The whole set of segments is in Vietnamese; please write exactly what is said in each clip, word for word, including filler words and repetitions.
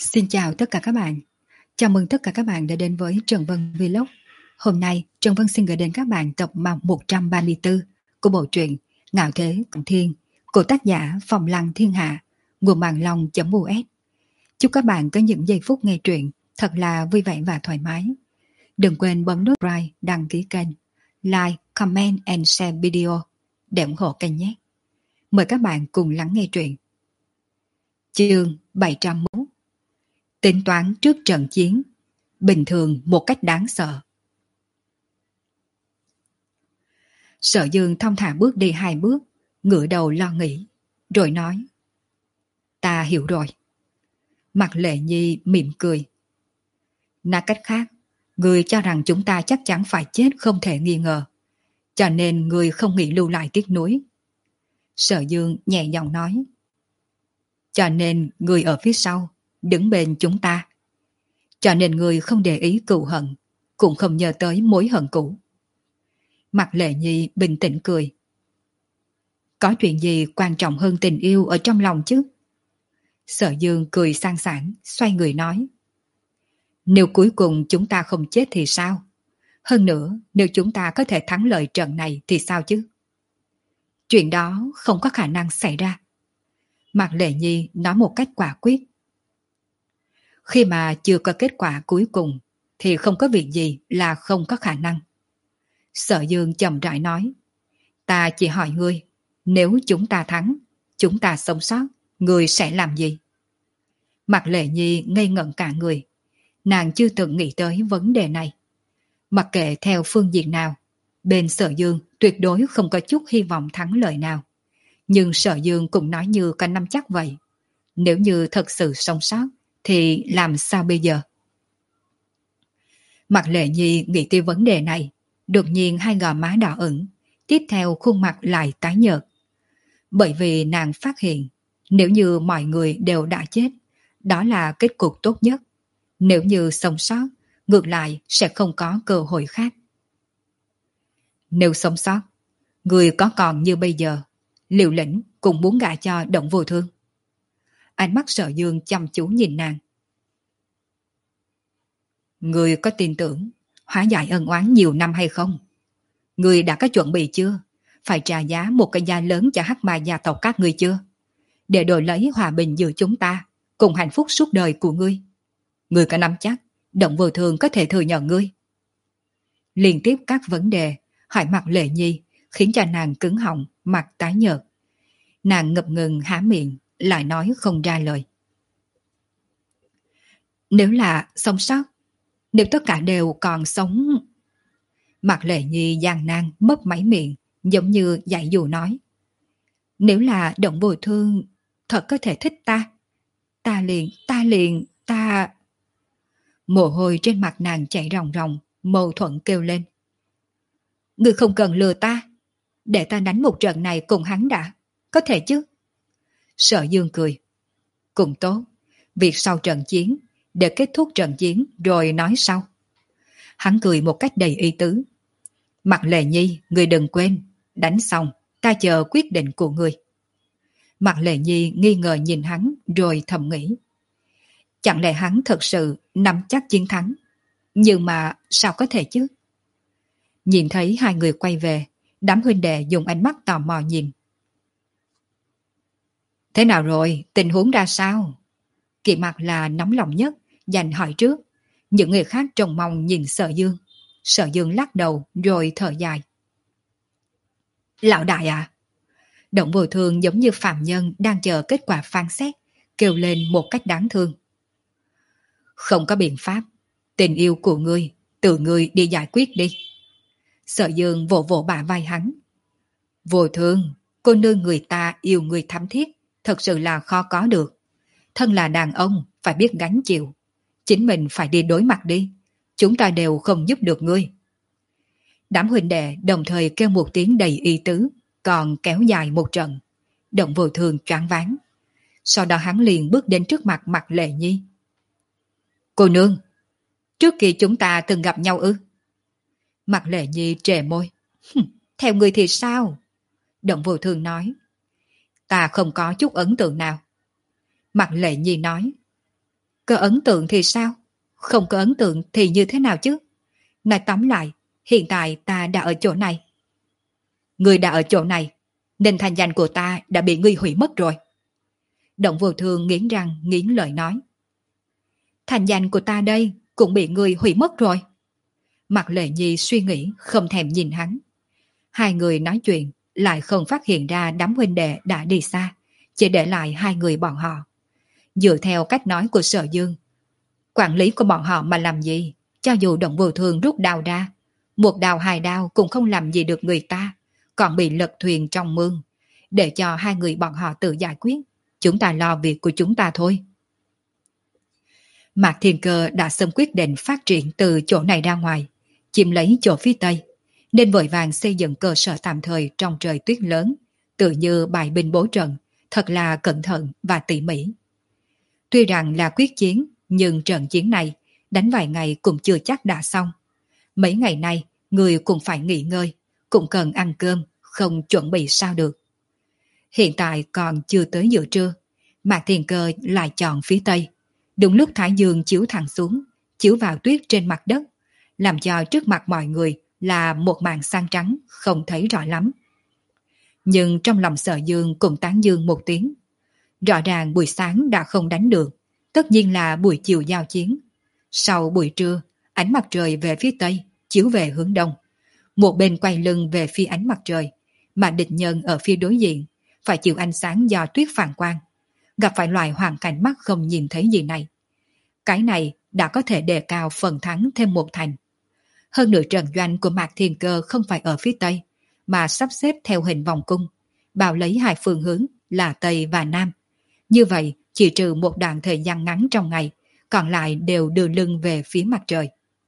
Xin chào tất cả các bạn. Chào mừng tất cả các bạn đã đến với Trần Vân Vlog. Hôm nay Trần Vân xin gửi đến các bạn tập một trăm ba mươi tư của bộ truyện Ngạo Thế Cận Thiên của tác giả Phong Lăng Thiên Hạ, nguồn mạng long.us. Chúc các bạn có những giây phút nghe truyện thật là vui vẻ và thoải mái. Đừng quên bấm nút subscribe, đăng ký kênh, like, comment and share video để ủng hộ kênh nhé. Mời các bạn cùng lắng nghe truyện. Chương bảy trăm mốt. Tính toán trước trận chiến, bình thường một cách đáng sợ. Sở Dương thong thả bước đi hai bước, ngửa đầu lo nghĩ, rồi nói: Ta hiểu rồi. Mặt Lệ Nhi mỉm cười. Nói cách khác, người cho rằng chúng ta chắc chắn phải chết không thể nghi ngờ, cho nên người không nghĩ lưu lại tiếc nuối. Sở Dương nhẹ giọng nói: Cho nên người ở phía sau, đứng bên chúng ta. Cho nên người không để ý cừu hận, cũng không nhớ tới mối hận cũ. Mặt Lệ Nhi bình tĩnh cười. Có chuyện gì quan trọng hơn tình yêu ở trong lòng chứ? Sở Dương cười sang sảng, xoay người nói: Nếu cuối cùng chúng ta không chết thì sao? Hơn nữa, nếu chúng ta có thể thắng lợi trận này thì sao chứ? Chuyện đó không có khả năng xảy ra. Mặt Lệ Nhi nói một cách quả quyết. Khi mà chưa có kết quả cuối cùng thì không có việc gì là không có khả năng. Sở Dương chậm rãi nói: Ta chỉ hỏi ngươi, nếu chúng ta thắng, chúng ta sống sót, ngươi sẽ làm gì? Mặt Lệ Nhi ngây ngẩn cả người. Nàng chưa từng nghĩ tới vấn đề này. Mặc kệ theo phương diện nào, bên Sở Dương tuyệt đối không có chút hy vọng thắng lợi nào. Nhưng Sở Dương cũng nói như có nắm chắc vậy. Nếu như thật sự sống sót thì làm sao bây giờ? Mặt Lệ Nhi nghĩ tới vấn đề này, đột nhiên hai gò má đỏ ửng, tiếp theo khuôn mặt lại tái nhợt. Bởi vì nàng phát hiện, nếu như mọi người đều đã chết, đó là kết cục tốt nhất. Nếu như sống sót, ngược lại sẽ không có cơ hội khác. Nếu sống sót, người có còn như bây giờ, Liều Lĩnh cũng muốn gả cho Động Vô Thương. Ánh mắt Sở Dương chăm chú nhìn nàng. Người có tin tưởng hóa giải ân oán nhiều năm hay không? Người đã có chuẩn bị chưa? Phải trả giá một cái giá lớn cho hắc ma gia tộc các ngươi chưa? Để đổi lấy hòa bình giữa chúng ta, cùng hạnh phúc suốt đời của ngươi. Ngươi có nắm chắc Động Vô Thương có thể thừa nhận ngươi? Liên tiếp các vấn đề hỏi mặt Lệ Nhi khiến cho nàng cứng họng, mặt tái nhợt. Nàng ngập ngừng há miệng, lại nói không ra lời. Nếu là sống sót, nếu tất cả đều còn sống... Mặt Lệ Nhi gian nan mất máy miệng, giống như dạy dụ nói. Nếu là Động Vô Thương thật có thể thích ta, ta liền, ta liền, ta... Mồ hôi trên mặt nàng chảy ròng ròng, mâu thuẫn kêu lên. Ngươi không cần lừa ta, để ta đánh một trận này cùng hắn đã, có thể chứ? Sở Dương cười. Cũng tốt, việc sau trận chiến, để kết thúc trận chiến rồi nói sau. Hắn cười một cách đầy ý tứ. Mặt Lệ Nhi, ngươi đừng quên, đánh xong, ta chờ quyết định của ngươi. Mặt Lệ Nhi nghi ngờ nhìn hắn rồi thầm nghĩ. Chẳng lẽ hắn thật sự nắm chắc chiến thắng? Nhưng mà sao có thể chứ? Nhìn thấy hai người quay về, đám huynh đệ dùng ánh mắt tò mò nhìn. Thế nào rồi, tình huống ra sao? Kỳ Mặc là nóng lòng nhất, dành hỏi trước. Những người khác trông mong nhìn Sở Dương. Sở Dương lắc đầu rồi thở dài. Lão đại à? Động Vô Thương giống như phạm nhân đang chờ kết quả phán xét, kêu lên một cách đáng thương. Không có biện pháp, tình yêu của ngươi, tự ngươi đi giải quyết đi. Sở Dương vỗ vỗ bả vai hắn. Vô Thương, cô nương người ta yêu người thắm thiết, thật sự là khó có được. Thân là đàn ông, phải biết gánh chịu. Chính mình phải đi đối mặt đi. Chúng ta đều không giúp được ngươi. Đám huynh đệ đồng thời kêu một tiếng đầy ý tứ, còn kéo dài một trận. Động Vô Thương choáng váng. Sau đó hắn liền bước đến trước mặt Mặt Lệ Nhi. Cô nương, trước kia chúng ta từng gặp nhau ư? Mặt Lệ Nhi trề môi. Theo người thì sao? Động Vô Thương nói. Ta không có chút ấn tượng nào. Mặt Lệ Nhi nói. Có ấn tượng thì sao? Không có ấn tượng thì như thế nào chứ? Nói tóm lại, hiện tại ta đã ở chỗ này. Ngươi đã ở chỗ này, nên thành danh của ta đã bị ngươi hủy mất rồi. Động Vô Thương nghiến răng nghiến lợi nói. Thành danh của ta đây cũng bị ngươi hủy mất rồi. Mạc Lệ Nhi suy nghĩ không thèm nhìn hắn. Hai người nói chuyện lại không phát hiện ra đám huynh đệ đã đi xa, chỉ để lại hai người bọn họ. Dựa theo cách nói của Sở Dương, quản lý của bọn họ mà làm gì, cho dù Động Vô Thương rút đao ra, một đao hai đao cũng không làm gì được người ta, còn bị lật thuyền trong mương. Để cho hai người bọn họ tự giải quyết, chúng ta lo việc của chúng ta thôi. Mạc Thiên Cơ đã sớm quyết định phát triển từ chỗ này ra ngoài, chiếm lấy chỗ phía tây, nên vội vàng xây dựng cơ sở tạm thời trong trời tuyết lớn, tự như bài binh bố trận, thật là cẩn thận và tỉ mỉ. Tuy rằng là quyết chiến, nhưng trận chiến này đánh vài ngày cũng chưa chắc đã xong. Mấy ngày nay, người cũng phải nghỉ ngơi, cũng cần ăn cơm, không chuẩn bị sao được. Hiện tại còn chưa tới giữa trưa, Mạc Thiên Cơ lại chọn phía tây. Đúng lúc thái dương chiếu thẳng xuống, chiếu vào tuyết trên mặt đất, làm cho trước mặt mọi người là một màn xanh trắng không thấy rõ lắm. Nhưng trong lòng Sở Dương cũng tán dương một tiếng. Rõ ràng buổi sáng đã không đánh được, tất nhiên là buổi chiều giao chiến. Sau buổi trưa, ánh mặt trời về phía tây, chiếu về hướng đông. Một bên quay lưng về phía ánh mặt trời, mà địch nhân ở phía đối diện phải chịu ánh sáng do tuyết phản quang, gặp phải loại hoàn cảnh mắt không nhìn thấy gì này. Cái này đã có thể đề cao phần thắng thêm một thành. Hơn nữa trận doanh của Mạc Thiên Cơ không phải ở phía tây, mà sắp xếp theo hình vòng cung, bao lấy hai phương hướng là tây và nam. Như vậy, chỉ trừ một đoạn thời gian ngắn trong ngày, còn lại đều đưa lưng về phía mặt trời.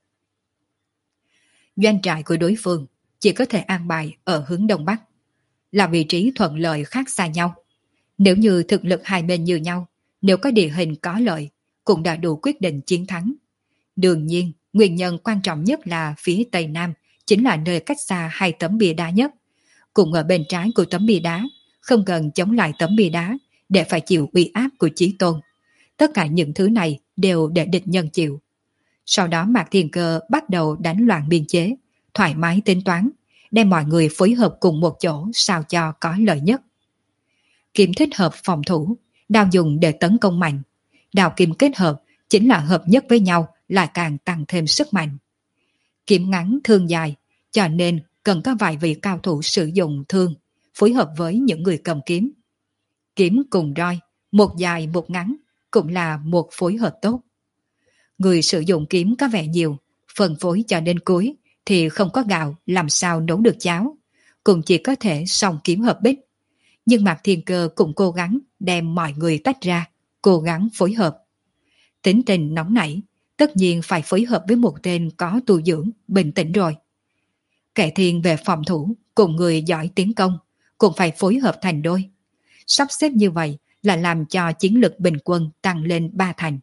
Doanh trại của đối phương chỉ có thể an bài ở hướng đông bắc, là vị trí thuận lợi khác xa nhau. Nếu như thực lực hai bên như nhau, nếu có địa hình có lợi, cũng đã đủ quyết định chiến thắng. Đương nhiên, nguyên nhân quan trọng nhất là phía tây nam, chính là nơi cách xa hai tấm bia đá nhất. Cùng ở bên trái của tấm bia đá, không cần chống lại tấm bia đá để phải chịu uy áp của Chí Tôn. Tất cả những thứ này đều để địch nhân chịu. Sau đó Mạc Thiên Cơ bắt đầu đánh loạn biên chế, thoải mái tính toán, đem mọi người phối hợp cùng một chỗ sao cho có lợi nhất. Kiếm thích hợp phòng thủ, đao dùng để tấn công mạnh. Đao kiếm kết hợp chính là hợp nhất với nhau, lại càng tăng thêm sức mạnh. Kiếm ngắn thương dài, cho nên cần có vài vị cao thủ sử dụng thương, phối hợp với những người cầm kiếm. Kiếm cùng roi, một dài một ngắn, cũng là một phối hợp tốt. Người sử dụng kiếm có vẻ nhiều, phân phối cho đến cuối thì không có gạo làm sao nấu được cháo, cũng chỉ có thể song kiếm hợp bích. Nhưng Mạc Thiên Cơ cũng cố gắng đem mọi người tách ra, cố gắng phối hợp. Tính tình nóng nảy, tất nhiên phải phối hợp với một tên có tu dưỡng, bình tĩnh rồi. Kẻ thiên về phòng thủ, cùng người giỏi tiến công, cũng phải phối hợp thành đôi. Sắp xếp như vậy là làm cho chiến lực bình quân tăng lên ba thành.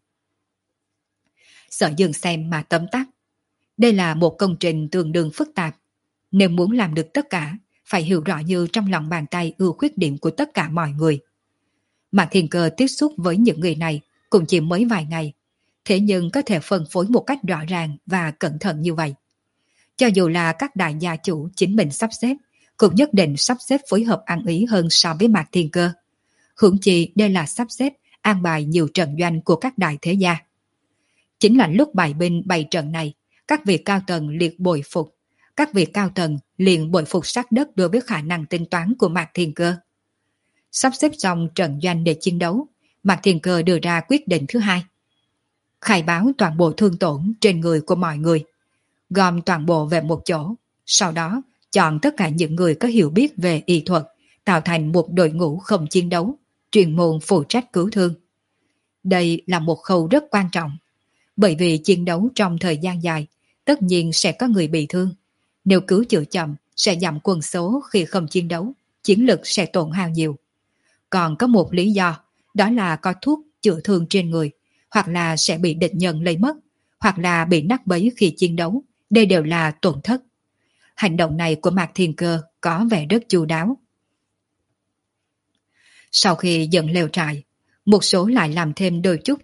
Sở Dương xem mà tấm tắc. Đây là một công trình tương đương phức tạp. Nếu muốn làm được tất cả, phải hiểu rõ như trong lòng bàn tay ưu khuyết điểm của tất cả mọi người. Mạc Thiên Cơ tiếp xúc với những người này cũng chỉ mới vài ngày, thế nhưng có thể phân phối một cách rõ ràng và cẩn thận như vậy. Cho dù là các đại gia chủ chính mình sắp xếp, cũng nhất định sắp xếp phối hợp ăn ý hơn so với Mạc Thiên Cơ. Huống chi đây là sắp xếp an bài nhiều trận doanh của các đại thế gia. Chính là lúc bài binh bày trận này, các vị cao tầng liệt bội phục, các vị cao tầng liền bội phục sát đất đối với khả năng tính toán của Mạc Thiên Cơ. Sắp xếp xong trận doanh để chiến đấu, Mạc Thiên Cơ đưa ra quyết định thứ hai. Khai báo toàn bộ thương tổn trên người của mọi người, gom toàn bộ về một chỗ, sau đó chọn tất cả những người có hiểu biết về y thuật, tạo thành một đội ngũ không chiến đấu, chuyên môn phụ trách cứu thương. Đây là một khâu rất quan trọng, bởi vì chiến đấu trong thời gian dài, tất nhiên sẽ có người bị thương. Nếu cứu chữa chậm, sẽ giảm quân số khi không chiến đấu, chiến lực sẽ tổn hao nhiều. Còn có một lý do, đó là có thuốc chữa thương trên người, hoặc là sẽ bị địch nhân lấy mất, hoặc là bị nát bấy khi chiến đấu, đây đều là tổn thất. Hành động này của Mạc Thiên Cơ có vẻ rất chu đáo. Sau khi dựng lều trại, một số lại làm thêm đôi chút thứ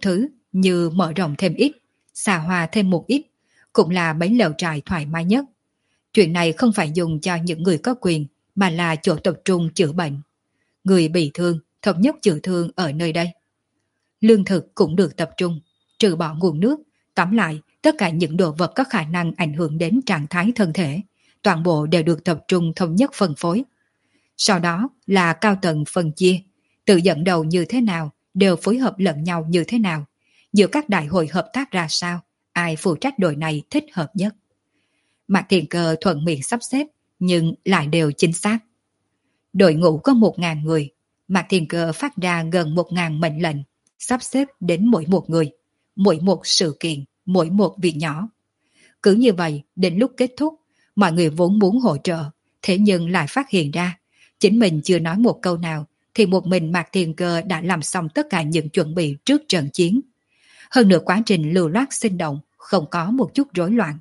như mở rộng thêm ít, xa hoa thêm một ít, cũng là mấy lều trại thoải mái nhất. Chuyện này không phải dùng cho những người có quyền, mà là chỗ tập trung chữa bệnh. Người bị thương, thống nhất chữa thương ở nơi đây. Lương thực cũng được tập trung, trừ bỏ nguồn nước, tóm lại, tất cả những đồ vật có khả năng ảnh hưởng đến trạng thái thân thể, toàn bộ đều được tập trung thống nhất phân phối. Sau đó là cao tầng phân chia, tự dẫn đầu như thế nào, đều phối hợp lẫn nhau như thế nào, giữa các đại hội hợp tác ra sao, ai phụ trách đội này thích hợp nhất. Mạc Thiền Cơ thuận miệng sắp xếp, nhưng lại đều chính xác. Đội ngũ có một ngàn người, Mạc Thiền Cơ phát ra gần một ngàn mệnh lệnh, sắp xếp đến mỗi một người, mỗi một sự kiện, mỗi một việc nhỏ. Cứ như vậy, đến lúc kết thúc, mọi người vốn muốn hỗ trợ, thế nhưng lại phát hiện ra, chính mình chưa nói một câu nào, thì một mình Mạc Thiền Cơ đã làm xong tất cả những chuẩn bị trước trận chiến. Hơn nữa quá trình lưu loát sinh động, không có một chút rối loạn.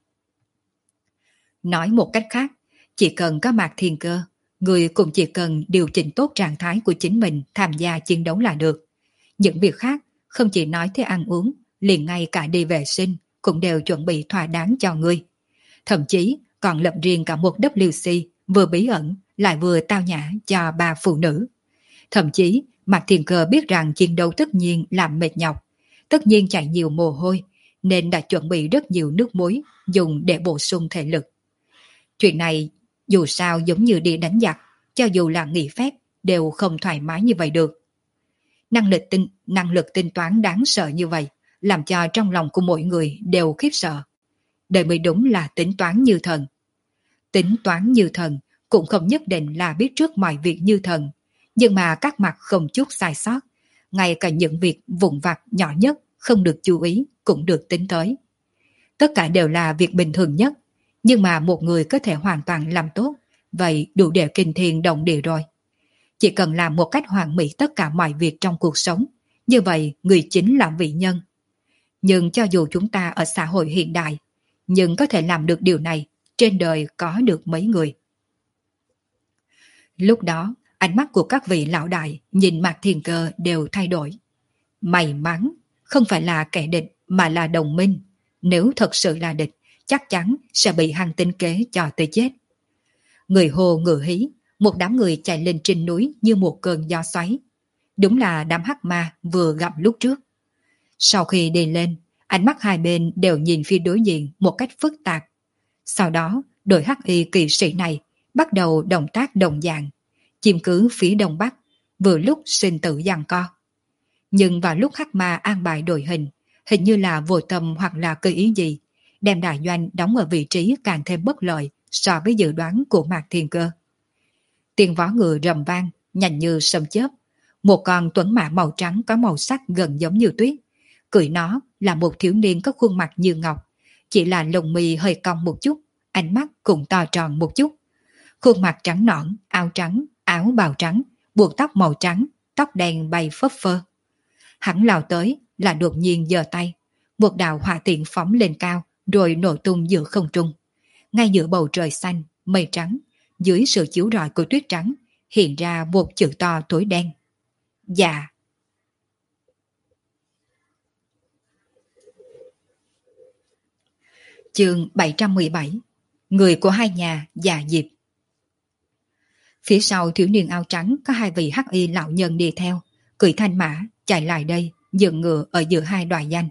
Nói một cách khác, chỉ cần có Mạc Thiền Cơ, người cũng chỉ cần điều chỉnh tốt trạng thái của chính mình tham gia chiến đấu là được. Những việc khác, không chỉ nói tới ăn uống, liền ngay cả đi vệ sinh, cũng đều chuẩn bị thỏa đáng cho ngươi. Thậm chí còn lập riêng cả một W C vừa bí ẩn lại vừa tao nhã cho ba phụ nữ. Thậm chí Mạc Thiền Cơ biết rằng chiến đấu tất nhiên làm mệt nhọc, tất nhiên chảy nhiều mồ hôi, nên đã chuẩn bị rất nhiều nước muối dùng để bổ sung thể lực. Chuyện này dù sao giống như đi đánh giặc, cho dù là nghỉ phép đều không thoải mái như vậy được. Năng lực tinh, năng lực tính toán đáng sợ như vậy, làm cho trong lòng của mỗi người đều khiếp sợ. Đây mới đúng là tính toán như thần. Tính toán như thần cũng không nhất định là biết trước mọi việc như thần, nhưng mà các mặt không chút sai sót, ngay cả những việc vụn vặt nhỏ nhất không được chú ý cũng được tính tới. Tất cả đều là việc bình thường nhất, nhưng mà một người có thể hoàn toàn làm tốt, vậy đủ để kinh thiên động địa rồi. Chỉ cần làm một cách hoàn mỹ tất cả mọi việc trong cuộc sống, như vậy người chính là vị nhân. Nhưng cho dù chúng ta ở xã hội hiện đại, nhưng có thể làm được điều này, trên đời có được mấy người. Lúc đó, ánh mắt của các vị lão đại nhìn Mạc Thiền Cơ đều thay đổi. May mắn, không phải là kẻ địch mà là đồng minh. Nếu thật sự là địch, chắc chắn sẽ bị hắn tính kế cho tới chết. Người hồ ngựa hí, một đám người chạy lên trên núi như một cơn gió xoáy. Đúng là đám hắc ma vừa gặp lúc trước. Sau khi đi lên, ánh mắt hai bên đều nhìn phía đối diện một cách phức tạp. Sau đó, đội hắc y kỵ sĩ này bắt đầu động tác đồng dạng, chiếm cứ phía đông bắc, vừa lúc sinh tử giằng co. Nhưng vào lúc hắc ma an bài đội hình, hình như là vô tâm hoặc là cơ ý gì, đem đại doanh đóng ở vị trí càng thêm bất lợi so với dự đoán của Mạc Thiền Cơ. Tiếng vó ngựa rầm vang, nhanh như sấm chớp. Một con tuấn mã màu trắng có màu sắc gần giống như tuyết. Cưỡi nó là một thiếu niên có khuôn mặt như ngọc, chỉ là lông mi hơi cong một chút, ánh mắt cũng to tròn một chút. Khuôn mặt trắng nõn, áo trắng, áo bào trắng, buộc tóc màu trắng, tóc đen bay phấp phơ. Hắn lao tới là đột nhiên giơ tay, một đạo hỏa tiễn phóng lên cao rồi nổ tung giữa không trung. Ngay giữa bầu trời xanh, mây trắng, dưới sự chiếu rọi của tuyết trắng, hiện ra một chữ to tối đen. Dạ. Chương bảy trăm mười bảy. Người của hai nhà Dạ Diệp. Phía sau thiếu niên áo trắng có hai vị hắc y lão nhân đi theo, cưỡi thanh mã, chạy lại đây, dừng ngựa ở giữa hai đoài danh.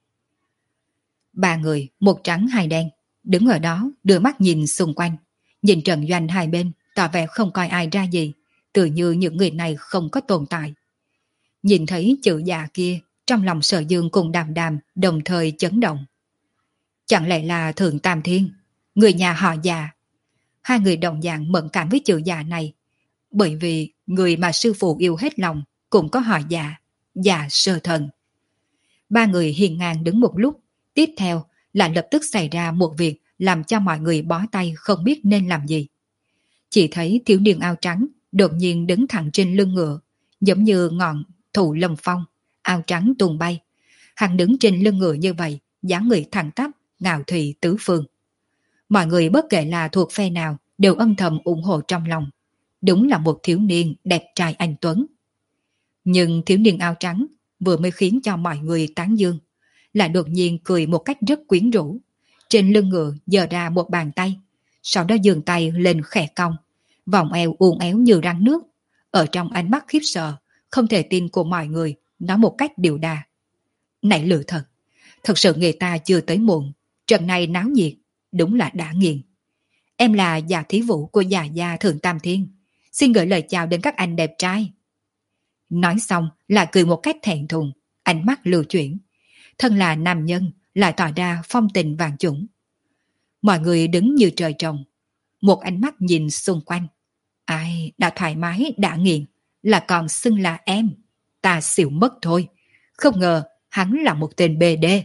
Ba người, một trắng hai đen, đứng ở đó đưa mắt nhìn xung quanh, nhìn trận doanh hai bên, tỏ vẻ không coi ai ra gì, tự như những người này không có tồn tại. Nhìn thấy chữ Dạ kia, trong lòng Sở Dương cùng Đàm Đàm đồng thời chấn động. Chẳng lẽ là Thượng Tam Thiên, người nhà họ Dạ? Hai người đồng dạng mẫn cảm với chữ Dạ này, bởi vì người mà sư phụ yêu hết lòng cũng có họ Dạ, Dạ Sơ Thần. Ba người hiền ngang đứng một lúc, tiếp theo là lập tức xảy ra một việc làm cho mọi người bó tay không biết nên làm gì. Chỉ thấy thiếu niên áo trắng đột nhiên đứng thẳng trên lưng ngựa, giống như ngọn thụ lâm phong, áo trắng tung bay. Hắn đứng trên lưng ngựa như vậy, dáng người thẳng tắp, ngạo thị tứ phương. Mọi người bất kể là thuộc phe nào đều âm thầm ủng hộ trong lòng. Đúng là một thiếu niên đẹp trai anh tuấn. Nhưng thiếu niên áo trắng vừa mới khiến cho mọi người tán dương, là đột nhiên cười một cách rất quyến rũ. Trên lưng ngựa giơ ra một bàn tay, sau đó giương tay lên khẽ cong, vòng eo uốn éo như rắn nước. Ở trong ánh mắt khiếp sợ, không thể tin của mọi người, nói một cách điệu đà: này lựa thật, thật sự người ta chưa tới muộn, trận này náo nhiệt, đúng là đã nghiền. Em là già thí vũ của già gia Thượng Tam Thiên, xin gửi lời chào đến các anh đẹp trai. Nói xong là cười một cách thẹn thùng, ánh mắt lưu chuyển. Thân là nam nhân, lại tỏ ra phong tình vàng chủng. Mọi người đứng như trời trồng, một ánh mắt nhìn xung quanh. Ai đã thoải mái, đã nghiền, là còn xưng là em. Ta xỉu mất thôi, không ngờ hắn là một tên bê đê.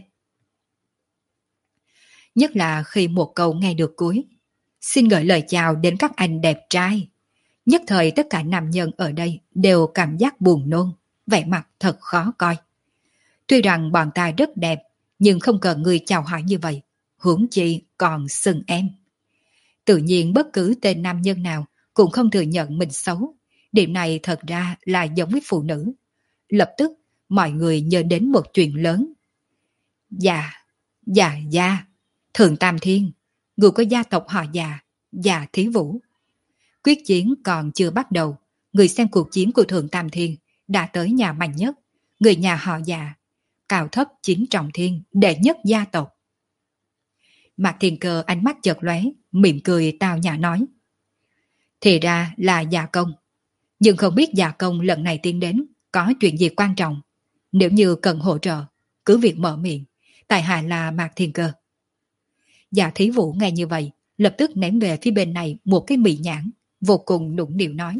Nhất là khi một câu nghe được cuối: xin gửi lời chào đến các anh đẹp trai. Nhất thời tất cả nam nhân ở đây đều cảm giác buồn nôn, vẻ mặt thật khó coi. Tuy rằng bọn ta rất đẹp, nhưng không cần người chào hỏi như vậy, huống chi còn xưng em. Tự nhiên bất cứ tên nam nhân nào cũng không thừa nhận mình xấu. Điểm này thật ra là giống với phụ nữ. Lập tức mọi người nhớ đến một chuyện lớn. Dạ, dạ gia, Thượng Tam Thiên, người có gia tộc họ Già, Già Thí Vũ. Quyết chiến còn chưa bắt đầu, người xem cuộc chiến của Thượng Tam Thiên đã tới nhà mạnh nhất, người nhà họ Già, cao thấp chín trọng thiên, đệ nhất gia tộc. Mạc Thiên Cơ ánh mắt chợt lóe, mỉm cười tao nhã nói: thì ra là Già Công, nhưng không biết Già Công lần này tiến đến có chuyện gì quan trọng. Nếu như cần hỗ trợ, cứ việc mở miệng, tại hạ là Mạc Thiên Cơ. Già Thí Vũ nghe như vậy, lập tức ném về phía bên này một cái mị nhãn, vô cùng nũng nịu nói: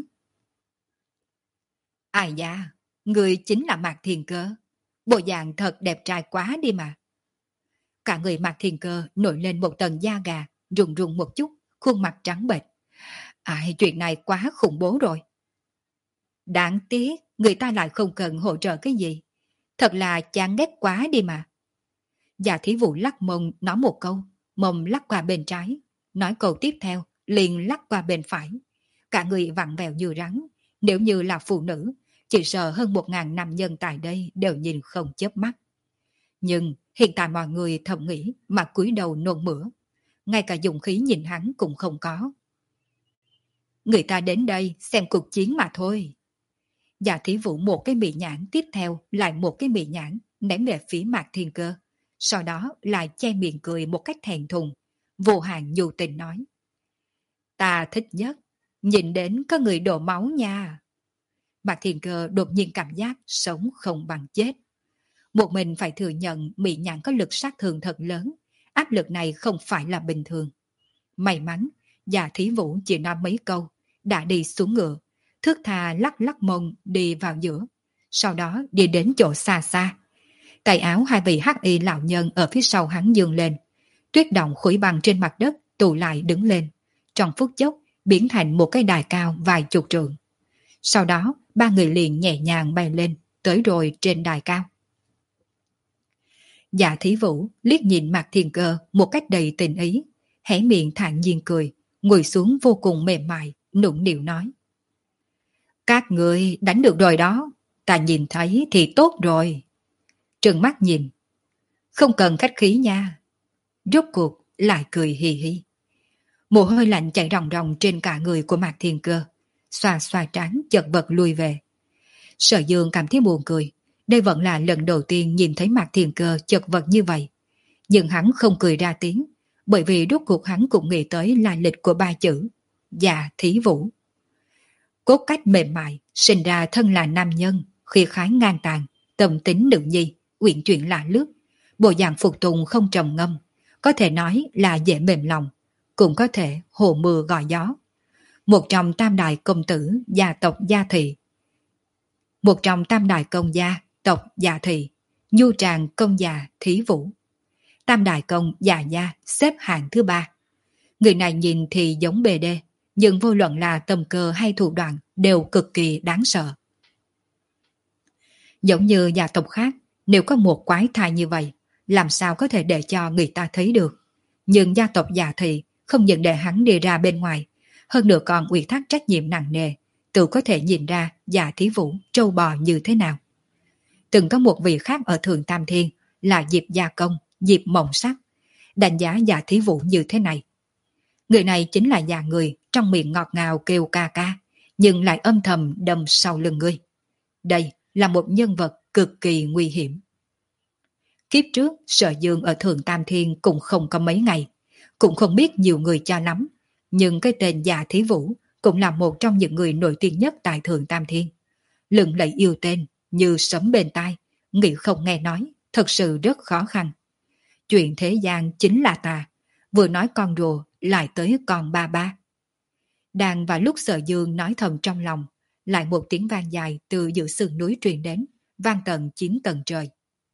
ai da, người chính là Mạc Thiên Cơ, bộ dạng thật đẹp trai quá đi mà. Cả người Mạc Thiên Cơ nổi lên một tầng da gà, rùng rùng một chút, khuôn mặt trắng bệch. Ai, chuyện này quá khủng bố rồi. Đáng tiếc, người ta lại không cần hỗ trợ cái gì. Thật là chán ghét quá đi mà. Già Thí Vũ lắc mông nói một câu, mông lắc qua bên trái, nói câu tiếp theo, liền lắc qua bên phải. Cả người vặn vẹo như rắn, nếu như là phụ nữ, chỉ sợ hơn một ngàn nam nhân tại đây đều nhìn không chớp mắt. Nhưng hiện tại mọi người thầm nghĩ mà cúi đầu nôn mửa, ngay cả dụng khí nhìn hắn cũng không có. Người ta đến đây xem cuộc chiến mà thôi. Già Thí Vũ một cái mị nhãn, tiếp theo lại một cái mị nhãn ném về phía Mạc Thiên Cơ, sau đó lại che miệng cười một cách thẹn thùng, vô hạn nhu tình nói: ta thích nhất nhìn đến có người đổ máu nha. Mạc Thiên Cơ đột nhiên cảm giác sống không bằng chết. Một mình phải thừa nhận mị nhãn có lực sát thương thật lớn, áp lực này không phải là bình thường. May mắn Già Thí Vũ chỉ nói mấy câu đã đi xuống ngựa, thước tha lắc lắc mông đi vào giữa, sau đó đi đến chỗ xa xa. Tay áo hai vị hắc y lão nhân ở phía sau hắn dương lên, tuyết động khối băng trên mặt đất tụ lại đứng lên, trong phút chốc biến thành một cái đài cao vài chục trượng. Sau đó ba người liền nhẹ nhàng bay lên, tới rồi trên đài cao. Dạ Thí Vũ liếc nhìn Mạc Thiên Cơ một cách đầy tình ý, hé miệng thản nhiên cười, ngồi xuống vô cùng mềm mại, nũng nịu nói: các người đánh được rồi đó, ta nhìn thấy thì tốt rồi. Trừng mắt nhìn: không cần khách khí nha. Rốt cuộc lại cười hì hì. Mồ hôi lạnh chảy ròng ròng trên cả người của Mạc Thiên Cơ, xoa xoa trán chật vật lui về. Sở Dương cảm thấy buồn cười, đây vẫn là lần đầu tiên nhìn thấy Mạc Thiên Cơ chật vật như vậy. Nhưng hắn không cười ra tiếng, bởi vì rốt cuộc hắn cũng nghĩ tới lai lịch của ba chữ Già Thí Vũ. Cốt cách mềm mại, sinh ra thân là nam nhân, khi khái ngang tàn, tâm tính nữ nhi, uyển chuyển lạ lướt, bộ dạng phục tùng không trầm ngâm, có thể nói là dễ mềm lòng, cũng có thể hồ mưa gọi gió. Một trong tam đại công tử gia tộc Gia Thị, một trong tam đại công gia tộc Gia Thị, nhu tràng công gia Thí Vũ. Tam đại công Gia Gia xếp hạng thứ ba. Người này nhìn thì giống bề đê, nhưng vô luận là tầm cơ hay thủ đoạn đều cực kỳ đáng sợ. Giống như gia tộc khác, nếu có một quái thai như vậy, làm sao có thể để cho người ta thấy được. Nhưng gia tộc Gia Thị không những để hắn đi ra bên ngoài, hơn nữa còn ủy thác trách nhiệm nặng nề, tự có thể nhìn ra Già Thí Vũ trâu bò như thế nào. từng có một vị khác ở Thượng Tam Thiên là Diệp Gia Công, Diệp Mộng Sắc, đánh giá Dạ Thí Vũ như thế này. Người này chính là nhà người trong miệng ngọt ngào kêu ca ca, nhưng lại âm thầm đâm sau lưng ngươi. Đây là một nhân vật cực kỳ nguy hiểm. Kiếp trước, Sở Dương ở Thượng Tam Thiên cũng không có mấy ngày, cũng không biết nhiều người cho lắm, nhưng cái tên Dạ Thí Vũ cũng là một trong những người nổi tiếng nhất tại Thượng Tam Thiên. Lừng lẫy yêu tên, như sấm bên tai, nghĩ không nghe nói, thật sự rất khó khăn. Chuyện thế gian chính là tà, vừa nói con rùa lại tới con ba ba. Đang vào lúc Sở Dương nói thầm trong lòng, lại một tiếng vang dài từ giữa sườn núi truyền đến, vang tận chín tầng trời.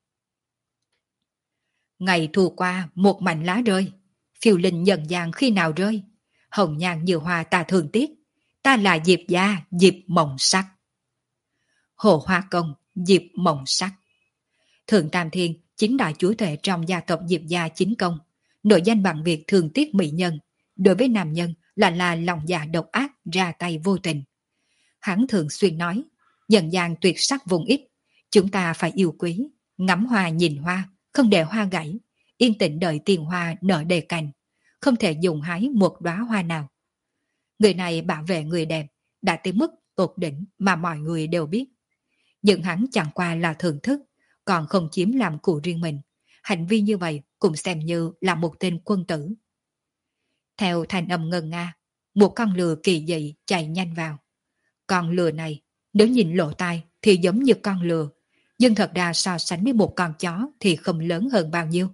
Ngày thu qua một mảnh lá rơi, phiêu linh nhận dạng khi nào rơi, hồng nhan như hoa ta thường tiếc, ta là Diệp Gia, Diệp Mộng Sắc. Hồ Hoa Công, Diệp Mộng Sắc. Thượng Tam Thiên chính đại chúa tể trong gia tộc Diệp Gia chính công, nổi danh bằng việc thường tiếc mỹ nhân, đối với nam nhân là là lòng dạ độc ác, ra tay vô tình. Hắn thường xuyên nói, dân gian tuyệt sắc vùng ít, chúng ta phải yêu quý, ngắm hoa nhìn hoa, không để hoa gãy, yên tĩnh đợi tiền hoa nở đề cành, không thể dùng hái một đóa hoa nào. Người này bảo vệ người đẹp, đã tới mức tột đỉnh mà mọi người đều biết. Nhưng hắn chẳng qua là thưởng thức, còn không chiếm làm của riêng mình. Hành vi như vậy cũng xem như là một tên quân tử. Theo thanh âm ngân nga, một con lừa kỳ dị chạy nhanh vào. Con lừa này, nếu nhìn lộ tai thì giống như con lừa, nhưng thật ra so sánh với một con chó thì không lớn hơn bao nhiêu.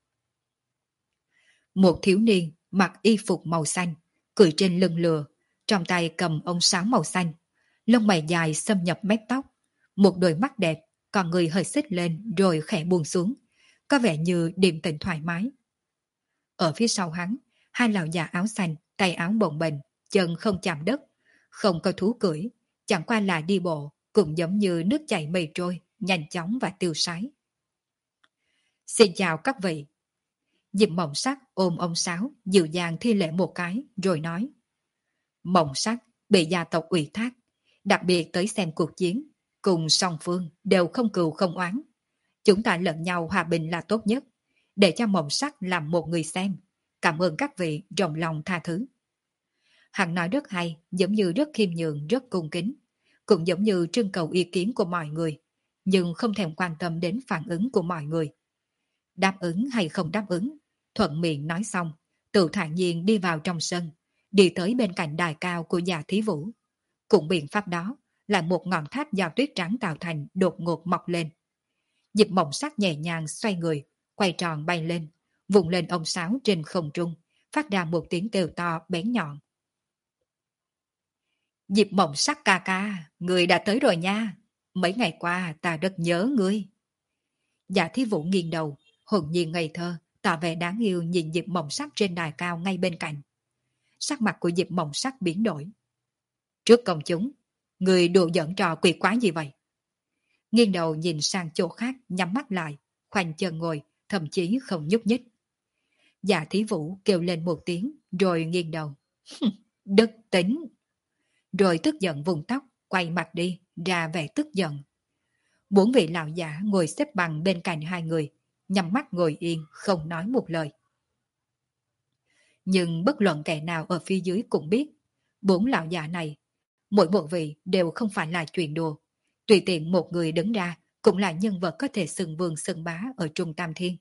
Một thiếu niên mặc y phục màu xanh, cưỡi trên lưng lừa, trong tay cầm ống sáo màu xanh, lông mày dài xâm nhập mép tóc, một đôi mắt đẹp, còn người hơi xích lên rồi khẽ buông xuống, có vẻ như điềm tĩnh thoải mái. Ở phía sau hắn, hai lão già áo xanh, tay áo bồng bềnh, chân không chạm đất, không có thú cưỡi, chẳng qua là đi bộ, cũng giống như nước chảy mây trôi, nhanh chóng và tiêu sái. Xin chào các vị. Diệp Mộng Sắc ôm ông sáo, dịu dàng thi lễ một cái, rồi nói. Mộng Sắc bị gia tộc ủy thác, đặc biệt tới xem cuộc chiến, cùng song phương đều không cừu không oán. Chúng ta lẫn nhau hòa bình là tốt nhất, để cho Mộng Sắc làm một người xem. Cảm ơn các vị rộng lòng tha thứ. Hắn nói rất hay, giống như rất khiêm nhường, rất cung kính, cũng giống như trưng cầu ý kiến của mọi người, nhưng không thèm quan tâm đến phản ứng của mọi người. Đáp ứng hay không đáp ứng, thuận miệng nói xong, tự thản nhiên đi vào trong sân, đi tới bên cạnh đài cao của Dạ Thí Vũ. Cũng biện pháp đó, là một ngọn tháp do tuyết trắng tạo thành đột ngột mọc lên. Diệp Mộng Sắc nhẹ nhàng xoay người, quay tròn bay lên, vùng lên ông sáo trên không trung, phát ra một tiếng kêu to bén nhọn. Diệp Mộng Sắc ca ca, người đã tới rồi nha. Mấy ngày qua ta rất nhớ ngươi. Dạ Thí Vũ nghiêng đầu, hồn nhiên ngây thơ, tỏ vẻ đáng yêu nhìn Diệp Mộng Sắc trên đài cao ngay bên cạnh. Sắc mặt của Diệp Mộng Sắc biến đổi. Trước công chúng, người đùa giỡn trò quỷ quái gì vậy? Nghiêng đầu nhìn sang chỗ khác, nhắm mắt lại, khoanh chân ngồi, thậm chí không nhúc nhích. Dạ Thí Vũ kêu lên một tiếng, rồi nghiêng đầu. Đức tính! Rồi tức giận vùng tóc, quay mặt đi, ra vẻ tức giận. Bốn vị lão giả ngồi xếp bằng bên cạnh hai người, nhắm mắt ngồi yên, không nói một lời. Nhưng bất luận kẻ nào ở phía dưới cũng biết, bốn lão giả này, mỗi một vị đều không phải là chuyện đùa. Tùy tiện một người đứng ra, cũng là nhân vật có thể xưng vương xưng bá ở Trung Tam Thiên.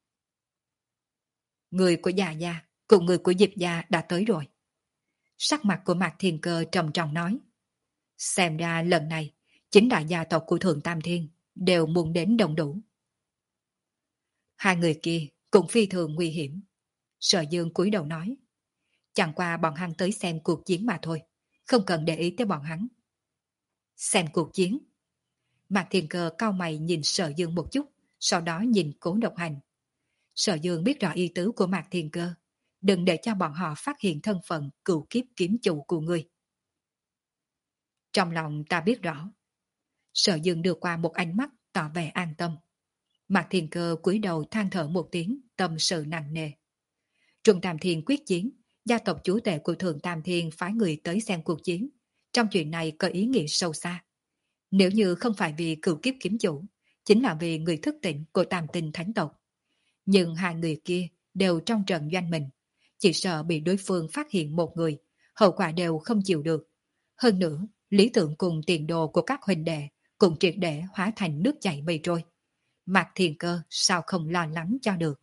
Người của Dạ Gia, cùng người của Diệp Gia đã tới rồi. Sắc mặt của Mạc Thiên Cơ trầm trọng nói. Xem ra lần này, chính đại gia tộc của Thượng Tam Thiên đều muốn đến đông đủ. Hai người kia cũng phi thường nguy hiểm. Sở Dương cúi đầu nói. Chẳng qua bọn hắn tới xem cuộc chiến mà thôi, không cần để ý tới bọn hắn. Xem cuộc chiến. Mạc Thiên Cơ cau mày nhìn Sở Dương một chút, sau đó nhìn Cố Độc Hành. Sở Dương biết rõ ý tứ của Mạc Thiên Cơ, đừng để cho bọn họ phát hiện thân phận cựu kiếp kiếm chủ của ngươi. Trong lòng ta biết rõ. Sở Dương đưa qua một ánh mắt tỏ vẻ an tâm. Mạc Thiên Cơ cúi đầu than thở một tiếng, tâm sự nặng nề. Trung Tam Thiên quyết chiến, gia tộc chủ tể của Thượng Tam Thiên phái người tới xem cuộc chiến. Trong chuyện này có ý nghĩa sâu xa. Nếu như không phải vì cựu kiếp kiếm chủ, chính là vì người thức tỉnh của tam tinh thánh tộc. Nhưng hai người kia đều trong trận doanh mình, chỉ sợ bị đối phương phát hiện một người, hậu quả đều không chịu được. Hơn nữa, lý tưởng cùng tiền đồ của các huynh đệ cũng triệt để hóa thành nước chảy mây trôi. Mạc Thiên Cơ sao không lo lắng cho được.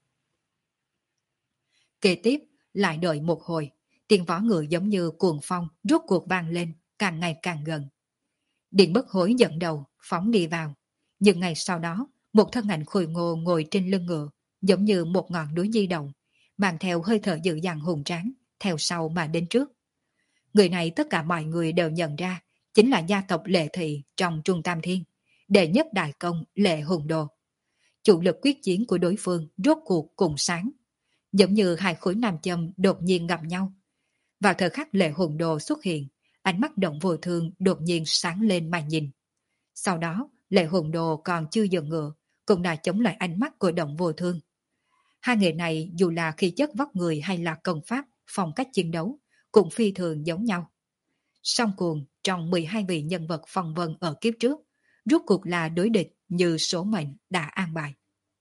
Kế tiếp, lại đợi một hồi, tiếng vó ngựa giống như cuồng phong rốt cuộc vang lên, càng ngày càng gần. Điện Bất Hối dẫn đầu, phóng đi vào. Nhưng ngày sau đó, một thân ảnh khôi ngô ngồi trên lưng ngựa, giống như một ngọn núi di động, mang theo hơi thở dữ dằn hùng tráng, theo sau mà đến trước. Người này tất cả mọi người đều nhận ra, chính là gia tộc Lệ Thị trong Trung Tam Thiên, đệ nhất đại công Lệ Hùng Đồ. Chủ lực quyết chiến của đối phương rốt cuộc cùng sáng, giống như hai khối nam châm đột nhiên gặp nhau. Vào thời khắc Lệ Hùng Đồ xuất hiện, ánh mắt Động Vô Thương đột nhiên sáng lên mà nhìn. Sau đó, Lệ Hùng Đồ còn chưa dừng ngựa, cũng đã chống lại ánh mắt của Động Vô Thương. Hai người này dù là khí chất vóc người hay là công pháp, phong cách chiến đấu, cũng phi thường giống nhau. Song cuồng trong mười hai vị nhân vật phong vân ở kiếp trước, rốt cuộc là đối địch như số mệnh đã an bài.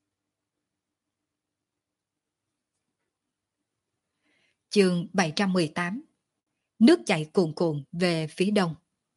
Chương bảy trăm mười tám. Nước chảy cuồn cuộn về phía đông.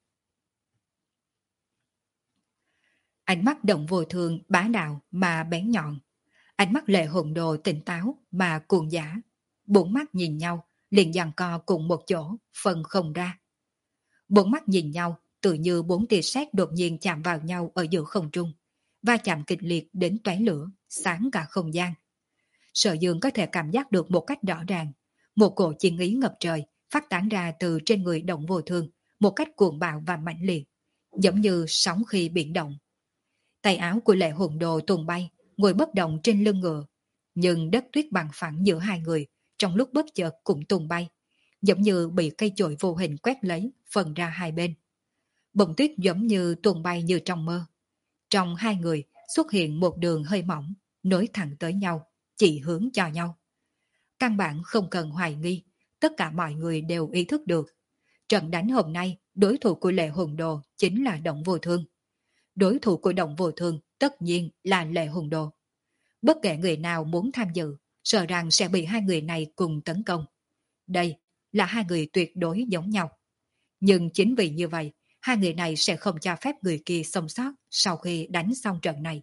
Ánh mắt Động Vô Thương bá đạo mà bén nhọn, ánh mắt Lệ Hùng Đồ tỉnh táo mà cuồng dã. Bốn mắt nhìn nhau, liền giằng co cùng một chỗ, phân không ra. Bốn mắt nhìn nhau, tự như bốn tia sét đột nhiên chạm vào nhau ở giữa không trung, va chạm kịch liệt đến tóe lửa, sáng cả không gian. Sở Dương có thể cảm giác được một cách rõ ràng, một cổ chiến ý ngập trời phát tán ra từ trên người Động Vô Thương, một cách cuồng bạo và mãnh liệt, giống như sóng khi biển động. Tay áo của Lệ Hùng Đồ tung bay, ngồi bất động trên lưng ngựa, nhưng đất tuyết bằng phẳng giữa hai người trong lúc bất chợt cũng tung bay, giống như bị cây chổi vô hình quét lấy, phân ra hai bên. Bông tuyết giống như tung bay như trong mơ. Trong hai người xuất hiện một đường hơi mỏng, nối thẳng tới nhau, chỉ hướng cho nhau. Căn bản không cần hoài nghi, tất cả mọi người đều ý thức được. Trận đánh hôm nay, đối thủ của Lệ Hùng Đồ chính là Động Vô Thương. Đối thủ của Động Vô Thương tất nhiên là Lệ Hùng Đồ. Bất kể người nào muốn tham dự, sợ rằng sẽ bị hai người này cùng tấn công. Đây là hai người tuyệt đối giống nhau. Nhưng chính vì như vậy, hai người này sẽ không cho phép người kia sống sót sau khi đánh xong trận này.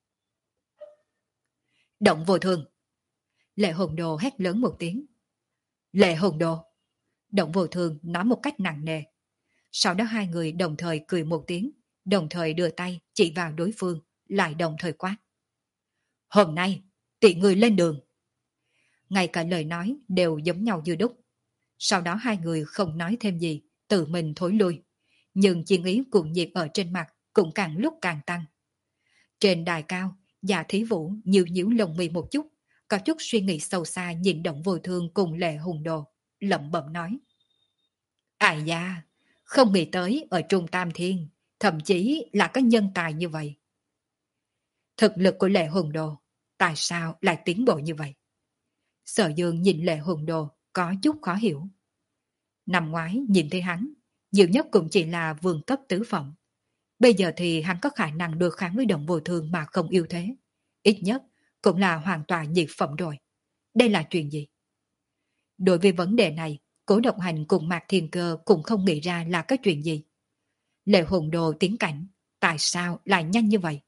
Động Vô Thương. Lệ Hùng Đồ hét lớn một tiếng. Lệ Hùng Đồ. Động Vô Thương nói một cách nặng nề. Sau đó hai người đồng thời cười một tiếng, đồng thời đưa tay chỉ vào đối phương, lại đồng thời quát. Hôm nay, tiện người lên đường. Ngay cả lời nói đều giống nhau như đúc. Sau đó hai người không nói thêm gì, tự mình thối lui. Nhưng chiến ý cuồng nhiệt ở trên mặt cũng càng lúc càng tăng. Trên đài cao, Dạ Thí Vũ nhíu nhíu lông mi một chút, có chút suy nghĩ sâu xa nhìn Động Vô Thương cùng Lệ Hùng Đồ, lẩm bẩm nói. Ai da, không nghĩ tới ở Trung Tam Thiên, thậm chí là có nhân tài như vậy. Thực lực của Lệ Hùng Đồ, tại sao lại tiến bộ như vậy? Sở Dương nhìn Lệ Hùng Đồ có chút khó hiểu. Năm ngoái nhìn thấy hắn, nhiều nhất cũng chỉ là vương cấp tứ phẩm. Bây giờ thì hắn có khả năng đối kháng với Động Vô Thương mà không yêu thế. Ít nhất cũng là hoàn toàn nhị phẩm rồi. Đây là chuyện gì? Đối với vấn đề này, Cố Độc Hành cùng Mạc Thiên Cơ cũng không nghĩ ra là cái chuyện gì. Lệ Hùng Đồ tiến cảnh, tại sao lại nhanh như vậy?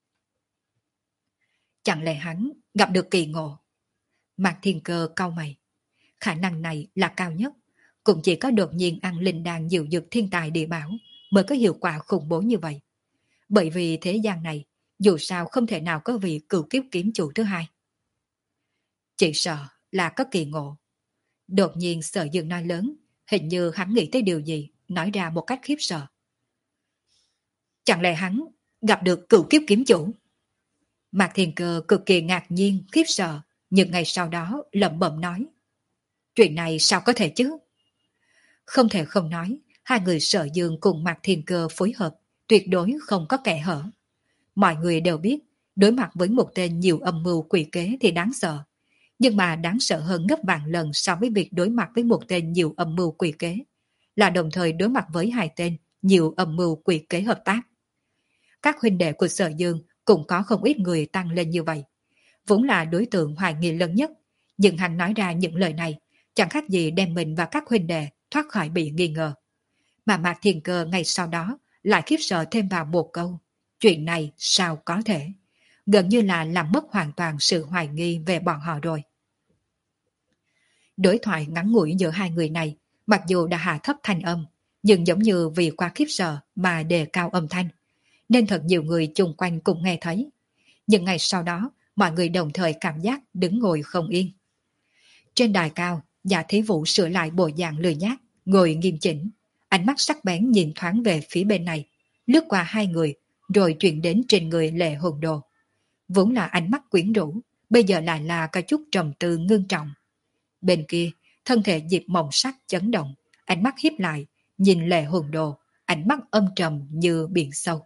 Chẳng lẽ hắn gặp được kỳ ngộ? Mạc Thiên Cơ cau mày. Khả năng này là cao nhất, cũng chỉ có đột nhiên ăn linh đan diệu dược thiên tài địa bảo mới có hiệu quả khủng bố như vậy. Bởi vì thế gian này, dù sao không thể nào có vị cửu kiếp kiếm chủ thứ hai. Chỉ sợ là có kỳ ngộ. Đột nhiên Sở Dương nói lớn, hình như hắn nghĩ tới điều gì, nói ra một cách khiếp sợ. Chẳng lẽ hắn gặp được cửu kiếp kiếm chủ? Mạc Thiên Cơ cực kỳ ngạc nhiên, khiếp sợ, nhưng ngày sau đó lẩm bẩm nói. Chuyện này sao có thể chứ? Không thể không nói, hai người Sở Dương cùng Mạc Thiên Cơ phối hợp, tuyệt đối không có kẻ hở. Mọi người đều biết, đối mặt với một tên nhiều âm mưu quỷ kế thì đáng sợ. Nhưng mà đáng sợ hơn gấp vạn lần so với việc đối mặt với một tên nhiều âm mưu quỷ kế, là đồng thời đối mặt với hai tên nhiều âm mưu quỷ kế hợp tác. Các huynh đệ của Sở Dương cũng có không ít người tăng lên như vậy. Vốn là đối tượng hoài nghi lớn nhất, nhưng hắn nói ra những lời này, chẳng khác gì đem mình và các huynh đệ thoát khỏi bị nghi ngờ. Mà Mạc Thiên Cơ ngay sau đó lại khiếp sợ thêm vào một câu. Chuyện này sao có thể? Gần như là làm mất hoàn toàn sự hoài nghi về bọn họ rồi. Đối thoại ngắn ngủi giữa hai người này, mặc dù đã hạ thấp thanh âm, nhưng giống như vì quá khiếp sợ mà đề cao âm thanh, nên thật nhiều người chung quanh cũng nghe thấy. Nhưng ngày sau đó, mọi người đồng thời cảm giác đứng ngồi không yên. Trên đài cao, Dạ Thí Vũ sửa lại bộ dạng lười nhác, ngồi nghiêm chỉnh, ánh mắt sắc bén nhìn thoáng về phía bên này, lướt qua hai người, rồi chuyển đến trên người Lệ Hồn Đồ. Vốn là ánh mắt quyến rũ, bây giờ lại là có chút trầm tư ngưng trọng. Bên kia, thân thể Diệp Mộng Sắc chấn động, ánh mắt hiếp lại, nhìn Lệ Hồn Đồ, ánh mắt âm trầm như biển sâu.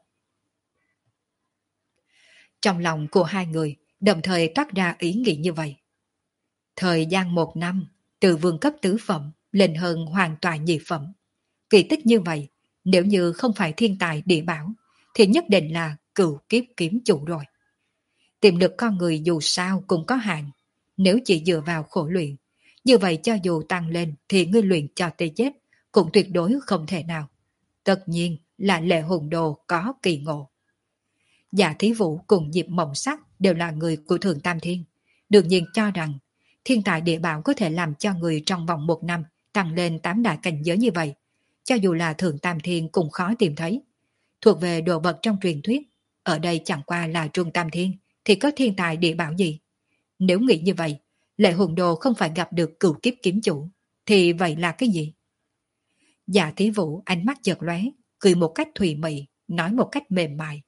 Trong lòng của hai người đồng thời toát ra ý nghĩ như vậy. Thời gian một năm, từ vương cấp tứ phẩm lên hơn hoàn toàn nhị phẩm. Kỳ tích như vậy, nếu như không phải thiên tài địa bảo, thì nhất định là cửu kiếp kiếm chủ rồi. Tiềm lực con người dù sao cũng có hạn, nếu chỉ dựa vào khổ luyện, như vậy cho dù tăng lên thì ngươi luyện cho tới chết cũng tuyệt đối không thể nào. Tất nhiên là Lệ Hồn Đồ có kỳ ngộ. Dạ Thí Vũ cùng Diệp Mộng Sắc đều là người của Thượng Tam Thiên, đương nhiên cho rằng thiên tài địa bảo có thể làm cho người trong vòng một năm tăng lên tám đại cảnh giới như vậy, cho dù là Thượng Tam Thiên cũng khó tìm thấy. Thuộc về đồ vật trong truyền thuyết, ở đây chẳng qua là Trung Tam Thiên, thì có thiên tài địa bảo gì? Nếu nghĩ như vậy, Lệ Hồn Đồ không phải gặp được cửu kiếp kiếm chủ, thì vậy là cái gì? Dạ Thí Vũ ánh mắt chợt lóe, cười một cách thùy mị, nói một cách mềm mại.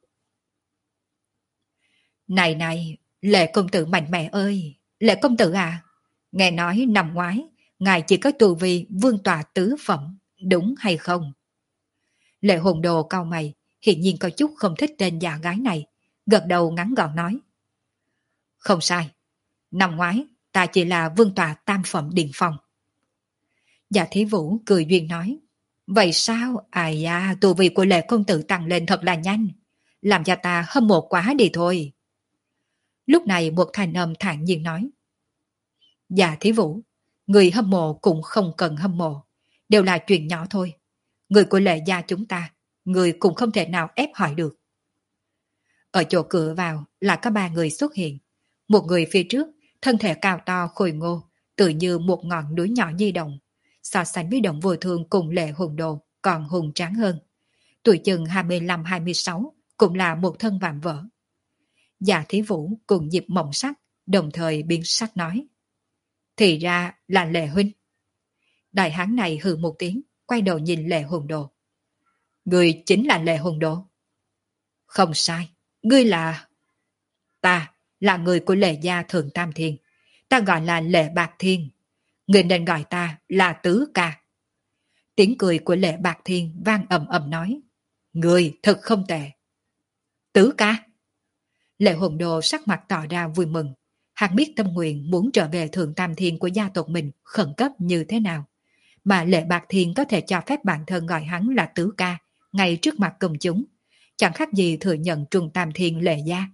Này này, Lệ công tử mạnh mẽ ơi, Lệ công tử à, nghe nói năm ngoái, ngài chỉ có tu vi vương tọa tứ phẩm, đúng hay không? Lệ Hồn Đồ cau mày, hiển nhiên có chút không thích tên già gái này, gật đầu ngắn gọn nói. Không sai, năm ngoái ta chỉ là vương tọa tam phẩm điền phong. Dạ Thí Vũ cười duyên nói. Vậy sao? Ai da, tu vi của Lệ công tử tăng lên thật là nhanh, làm cho ta hâm mộ quá đi thôi. Lúc này một thanh âm thản nhiên nói. Dạ Thí Vũ, người hâm mộ cũng không cần hâm mộ, đều là chuyện nhỏ thôi. Người của Lệ gia chúng ta, người cũng không thể nào ép hỏi được. Ở chỗ cửa vào là có ba người xuất hiện. Một người phía trước, thân thể cao to khôi ngô, tự như một ngọn núi nhỏ di động. So sánh với Động Vô Thương cùng Lệ Hồn Đồ còn hùng tráng hơn. Tuổi chừng hai mươi lăm hai mươi sáu, cũng là một thân vạm vỡ. Dạ Thí Vũ cùng Diệp Mộng Sắc đồng thời biến sắc nói. Thì ra là Lệ huynh. Đại hán này hừ một tiếng, quay đầu nhìn Lệ Hồn Đồ. Người chính là Lệ Hồn Đồ. Không sai, ngươi là... Ta là người của Lệ gia Thượng Tam Thiên. Ta gọi là Lệ Bạc Thiên. Người nên gọi ta là Tứ Ca. Tiếng cười của Lệ Bạc Thiên vang ầm ầm nói. Người thật không tệ. Tứ Ca. Lệ Hồn Đồ sắc mặt tỏ ra vui mừng. Hắn biết tâm nguyện muốn trở về Thượng Tam Thiên của gia tộc mình khẩn cấp như thế nào. Mà Lệ Bạc Thiên có thể cho phép bản thân gọi hắn là Tứ Ca ngay trước mặt công chúng. Chẳng khác gì thừa nhận Trung Tam Thiên Lệ gia.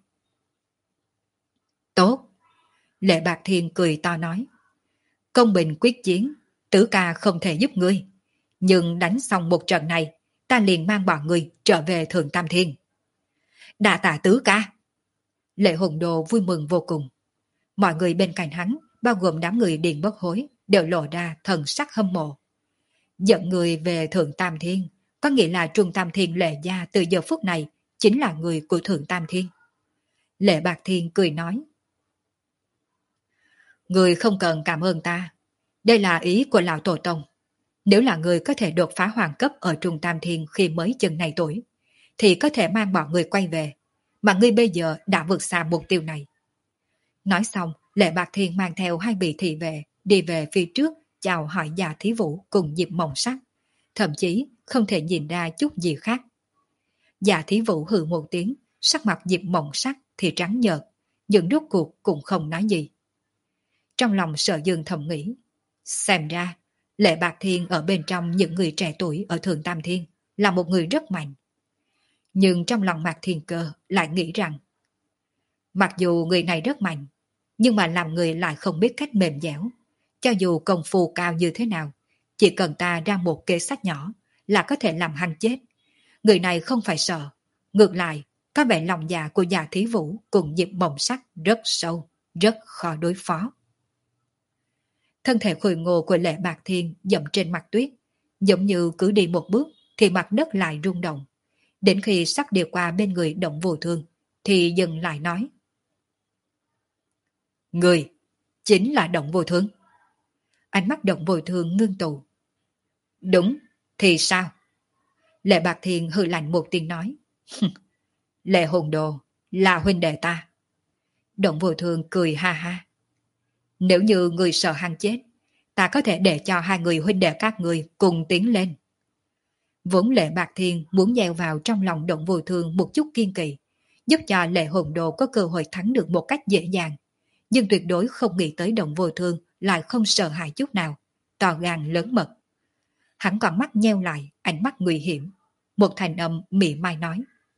Tốt. Lệ Bạc Thiên cười to nói. Công bình quyết chiến, Tứ Ca không thể giúp ngươi. Nhưng đánh xong một trận này, ta liền mang bọn ngươi trở về Thượng Tam Thiên. Đa tạ Tứ Ca. Lệ Hồn Đồ vui mừng vô cùng. Mọi người bên cạnh hắn, bao gồm đám người Điền Bất Hối, đều lộ ra thần sắc hâm mộ. Dẫn người về Thượng Tam Thiên, có nghĩa là Trung Tam Thiên Lệ gia từ giờ phút này chính là người của Thượng Tam Thiên. Lệ Bạc Thiên cười nói. Người không cần cảm ơn ta. Đây là ý của Lão Tổ Tông. Nếu là người có thể đột phá hoàng cấp ở Trung Tam Thiên khi mới chừng này tuổi, thì có thể mang bọn người quay về. Mà ngươi bây giờ đã vượt xa mục tiêu này. Nói xong, Lệ Bạc Thiên mang theo hai vị thị vệ đi về phía trước chào hỏi Dạ Thí Vũ cùng Diệp Mộng Sắc. Thậm chí không thể nhìn ra chút gì khác. Dạ Thí Vũ hừ một tiếng, sắc mặt Diệp Mộng Sắc thì trắng nhợt, nhưng rốt cuộc cũng không nói gì. Trong lòng Sở Dương thầm nghĩ, xem ra Lệ Bạc Thiên ở bên trong những người trẻ tuổi ở Thượng Tam Thiên là một người rất mạnh. Nhưng trong lòng Mạc Thiên Cơ lại nghĩ rằng Mặc dù người này rất mạnh, nhưng mà làm người lại không biết cách mềm dẻo. Cho dù công phu cao như thế nào, chỉ cần ta ra một kế sách nhỏ là có thể làm hắn chết. Người này không phải sợ, ngược lại, có vẻ lòng dạ của Dạ Thí Vũ cùng Diệp Mộng Sắc rất sâu, rất khó đối phó. Thân thể khôi ngô của Lệ Bạc Thiên dậm trên mặt tuyết, giống như cứ đi một bước thì mặt đất lại rung động. Đến khi sắp đi qua bên người Động Vô Thương, thì dừng lại nói. Người, chính là Động Vô Thương. Ánh mắt Động Vô Thương ngưng tụ. Đúng, thì sao? Lệ Bạc Thiên hừ lạnh một tiếng nói. Lệ Hồn Đồ là huynh đệ ta. Động Vô Thương cười ha ha. Nếu như người sợ hắn chết, ta có thể để cho hai người huynh đệ các người cùng tiến lên. Vốn Lệ Bạc Thiên muốn gieo vào trong lòng Động Vô Thương một chút kiên kỵ, giúp cho Lệ Hồn Đồ có cơ hội thắng được một cách dễ dàng. Nhưng tuyệt đối không nghĩ tới Động Vô Thương lại không sợ hãi chút nào, to gan lớn mật. Hắn còn mắt nheo lại, ánh mắt nguy hiểm. Một thành âm mỉa mai nói.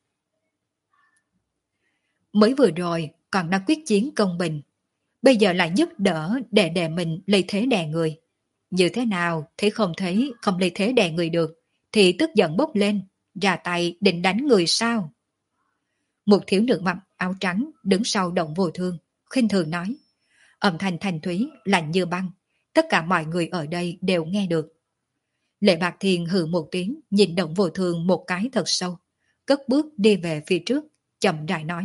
Mới vừa rồi còn đang quyết chiến công bình, bây giờ lại giúp đỡ để đè mình lấy thế đè người. Như thế nào thế không thấy không lấy thế đè người được, thì tức giận bốc lên, ra tay định đánh người sao? Một thiếu nữ mặc áo trắng đứng sau Động Vô Thương, khinh thường nói. Âm thanh thanh thúy, lạnh như băng, tất cả mọi người ở đây đều nghe được. Lệ Bạc Thiên hừ một tiếng, nhìn Động Vô Thương một cái thật sâu, cất bước đi về phía trước, chậm rãi nói.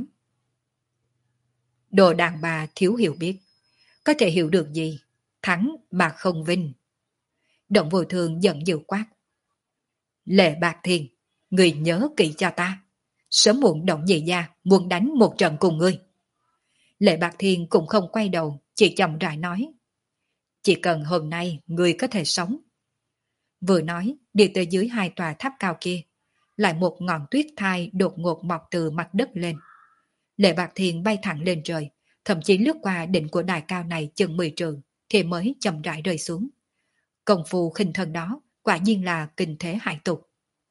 Đồ đàn bà thiếu hiểu biết, có thể hiểu được gì, thắng mà không vinh. Động Vô Thương giận dữ quát. Lệ Bạc Thiên, người nhớ kỹ cho ta, sớm muộn Động Nhị gia muốn đánh một trận cùng ngươi. Lệ Bạc Thiên cũng không quay đầu, chỉ chậm rãi nói. Chỉ cần hôm nay ngươi có thể sống. Vừa nói, đi tới dưới hai tòa tháp cao kia, lại một ngọn tuyết thai đột ngột mọc từ mặt đất lên. Lệ Bạc Thiên bay thẳng lên trời, thậm chí lướt qua đỉnh của đài cao này chừng mười trượng, thì mới chậm rãi rơi xuống. Công phu khinh thân đó, quả nhiên là kinh thế hải tục.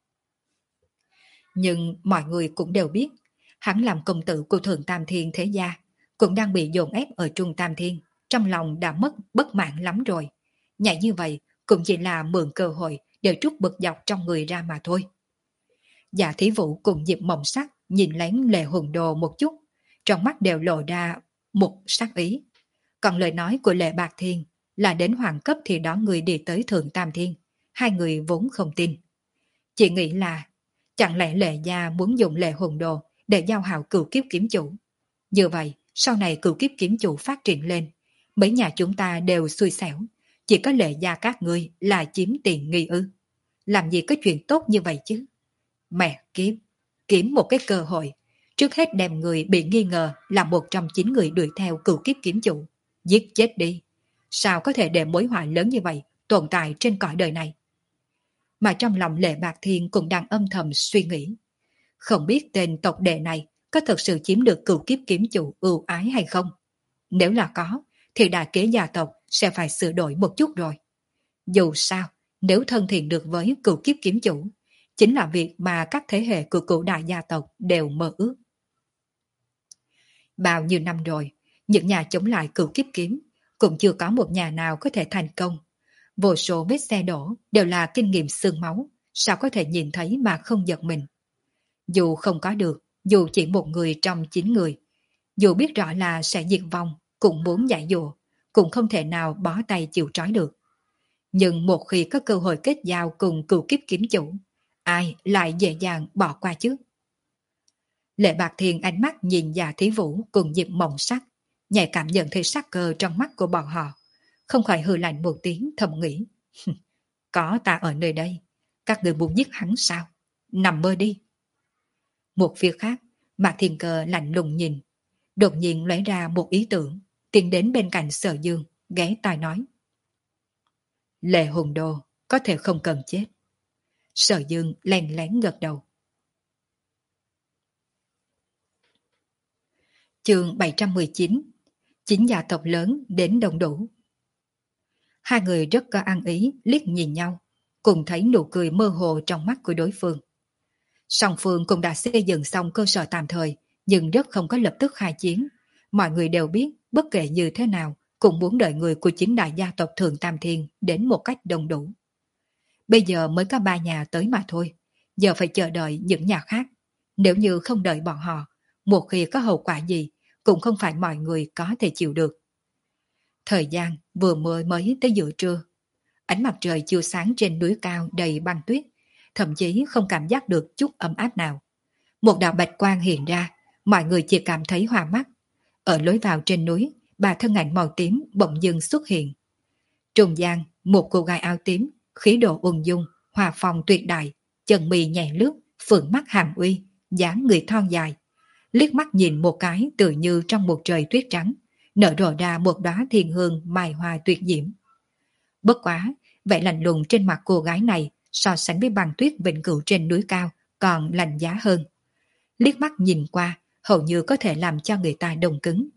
Nhưng mọi người cũng đều biết, hắn làm công tử của Thượng Tam Thiên thế gia, cũng đang bị dồn ép ở Trung Tam Thiên, trong lòng đã mất bất mãn lắm rồi. Nhảy như vậy cũng chỉ là mượn cơ hội để trút bực dọc trong người ra mà thôi. Dạ Thí Vũ cùng Diệp Mộng Sắc nhìn lén Lệ Hồn Đồ một chút, trong mắt đều lộ ra một sắc ý. Còn lời nói của Lệ Bạc Thiên là đến hoàng cấp thì đó người đi tới Thượng Tam Thiên, hai người vốn không tin. Chỉ nghĩ là chẳng lẽ Lệ gia muốn dùng Lệ Hồn Đồ để giao hảo Cửu Kiếp Kiếm Chủ. Như vậy, sau này Cửu Kiếp Kiếm Chủ phát triển lên, mấy nhà chúng ta đều xui xẻo, chỉ có Lệ gia các ngươi là chiếm tiền nghi ư. Làm gì có chuyện tốt như vậy chứ? Mẹ kiếp, kiếm một cái cơ hội, trước hết đem người bị nghi ngờ là một trong chín người đuổi theo Cửu Kiếp Kiếm Chủ, giết chết đi. Sao có thể để mối họa lớn như vậy tồn tại trên cõi đời này? Mà trong lòng Lệ Bạc Thiên cũng đang âm thầm suy nghĩ. Không biết tên tộc đệ này có thực sự chiếm được Cửu Kiếp Kiếm Chủ ưu ái hay không? Nếu là có, thì đại kế gia tộc sẽ phải sửa đổi một chút rồi. Dù sao, nếu thân thiện được với Cửu Kiếp Kiếm Chủ, chính là việc mà các thế hệ của cửu đại gia tộc đều mơ ước. Bao nhiêu năm rồi, những nhà chống lại Cửu Kiếp Kiếm cũng chưa có một nhà nào có thể thành công. Vô số vết xe đổ đều là kinh nghiệm xương máu, sao có thể nhìn thấy mà không giật mình. Dù không có được, dù chỉ một người trong chín người, dù biết rõ là sẽ diệt vong, cũng muốn giải dụa, cũng không thể nào bó tay chịu trói được. Nhưng một khi có cơ hội kết giao cùng Cửu Kiếp Kiếm Chủ, ai lại dễ dàng bỏ qua chứ? Lệ Bạc Thiên ánh mắt nhìn Dạ Thí Vũ cùng Diệp Mộng Sắc, nhạy cảm nhận thấy sắc cơ trong mắt của bọn họ, không khỏi hừ lạnh một tiếng thầm nghĩ. Có ta ở nơi đây, các người muốn giết hắn sao? Nằm mơ đi. Một phía khác, Mạc Thiên Cơ lạnh lùng nhìn, đột nhiên lóe ra một ý tưởng, tiến đến bên cạnh Sở Dương, ghé tai nói. Lệ Hồn Đồ có thể không cần chết. Sở Dương lén lén gật đầu. Chương bảy trăm mười chín. Chính gia tộc lớn đến đông đủ. Hai người rất có ăn ý, liếc nhìn nhau, cùng thấy nụ cười mơ hồ trong mắt của đối phương. Song phương cũng đã xây dựng xong cơ sở tạm thời nhưng rất không có lập tức khai chiến. Mọi người đều biết bất kể như thế nào cũng muốn đợi người của chính đại gia tộc Thường Tam Thiên đến một cách đông đủ. Bây giờ mới có ba nhà tới mà thôi, giờ phải chờ đợi những nhà khác. Nếu như không đợi bọn họ, một khi có hậu quả gì cũng không phải mọi người có thể chịu được. Thời gian vừa mới mới tới giữa trưa. Ánh mặt trời chiếu sáng trên núi cao đầy băng tuyết, thậm chí không cảm giác được chút ấm áp nào. Một đạo bạch quang hiện ra, mọi người chỉ cảm thấy hoa mắt. Ở lối vào trên núi, ba thân ảnh màu tím bỗng dưng xuất hiện. Trung gian, một cô gái áo tím, khí độ ung dung, hòa phong tuyệt đại, chân mì nhẹ lướt, phượng mắt hàm uy, dáng người thon dài. Liếc mắt nhìn một cái tự như trong một trời tuyết trắng, nở rộ ra một đóa thiên hương mai hoa tuyệt diễm. Bất quá, vẻ lạnh lùng trên mặt cô gái này so sánh với băng tuyết vĩnh cửu trên núi cao còn lạnh giá hơn. Liếc mắt nhìn qua, hầu như có thể làm cho người ta đông cứng.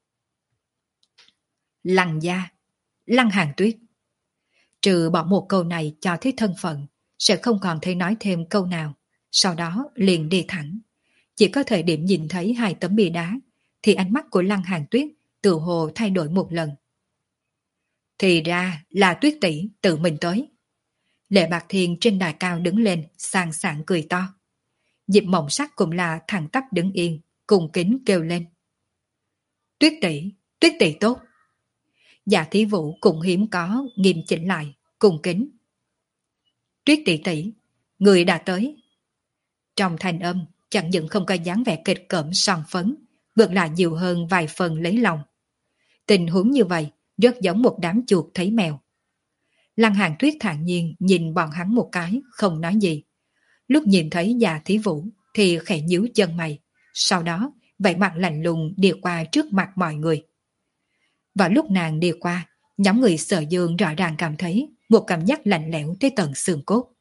Lăng gia, Lăng Hàn Tuyết. Trừ bỏ một câu này cho thấy thân phận, sẽ không còn thấy nói thêm câu nào, sau đó liền đi thẳng. Chỉ có thời điểm nhìn thấy hai tấm bia đá, thì ánh mắt của Lăng Hàn Tuyết tự hồ thay đổi một lần. Thì ra là Tuyết tỷ tự mình tới. Lệ Bạc Thiên trên đài cao đứng lên, sang sảng cười to. Diệp Mộng Sắc cũng là thẳng tắp đứng yên, cùng kính kêu lên. Tuyết tỷ, Tuyết tỷ tốt. Dạ Thí Vũ cũng hiếm có nghiêm chỉnh lại, cùng kính. Tuyết tỷ tỷ, người đã tới. Trong thanh âm, chẳng những không có dáng vẻ kịch cỡm son phấn, ngược lại nhiều hơn vài phần lấy lòng. Tình huống như vậy, rất giống một đám chuột thấy mèo. Lăng Hàn Tuyết thản nhiên nhìn bọn hắn một cái, không nói gì. Lúc nhìn thấy Dạ Thí Vũ thì khẽ nhíu chân mày, sau đó vẻ mặt lạnh lùng đi qua trước mặt mọi người. Và lúc nàng đi qua, nhóm người Sở Dương rõ ràng cảm thấy một cảm giác lạnh lẽo tới tận xương cốt.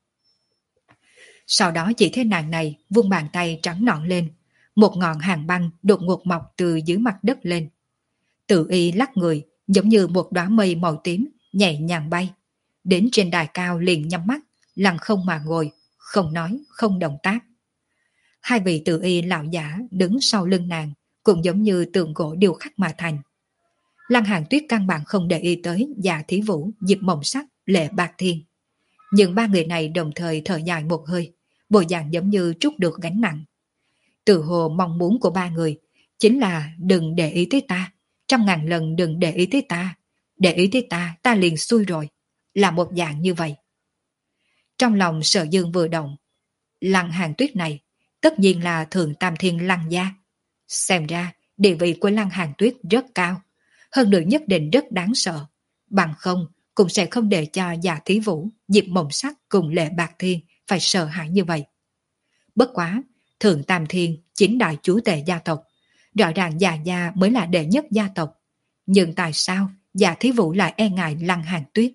Sau đó chỉ thấy nàng này vung bàn tay trắng nõn lên, một ngọn hàng băng đột ngột mọc từ dưới mặt đất lên. Tự y lắc người giống như một đóa mây màu tím nhẹ nhàng bay, đến trên đài cao liền nhắm mắt, lặng không mà ngồi, không nói, không động tác. Hai vị tự y lão giả đứng sau lưng nàng, cũng giống như tượng gỗ điêu khắc mà thành. Lăng Hàn Tuyết căn bản không để ý tới Dạ Thí Vũ, Diệp Mộng Sắc, Lệ Bạc Thiên. Nhưng ba người này đồng thời thở dài một hơi, bộ dạng giống như trút được gánh nặng. Tự hồ mong muốn của ba người chính là đừng để ý tới ta, trăm ngàn lần đừng để ý tới ta, để ý tới ta, ta liền xui rồi, là một dạng như vậy. Trong lòng Sở Dương vừa động, Lăng Hàn Tuyết này tất nhiên là Thượng Tam Thiên Lăng gia. Xem ra địa vị của Lăng Hàn Tuyết rất cao, hơn nữa nhất định rất đáng sợ, bằng không cũng sẽ không để cho Dạ Thí Vũ, Diệp Mộng Sắc cùng Lệ Bạc Thiên phải sợ hãi như vậy. Bất quá, Thượng Tam Thiên chính đại chúa tể gia tộc, rõ ràng Dạ gia mới là đệ nhất gia tộc, nhưng tại sao Dạ Thí Vũ lại e ngại Lăng Hàn Tuyết?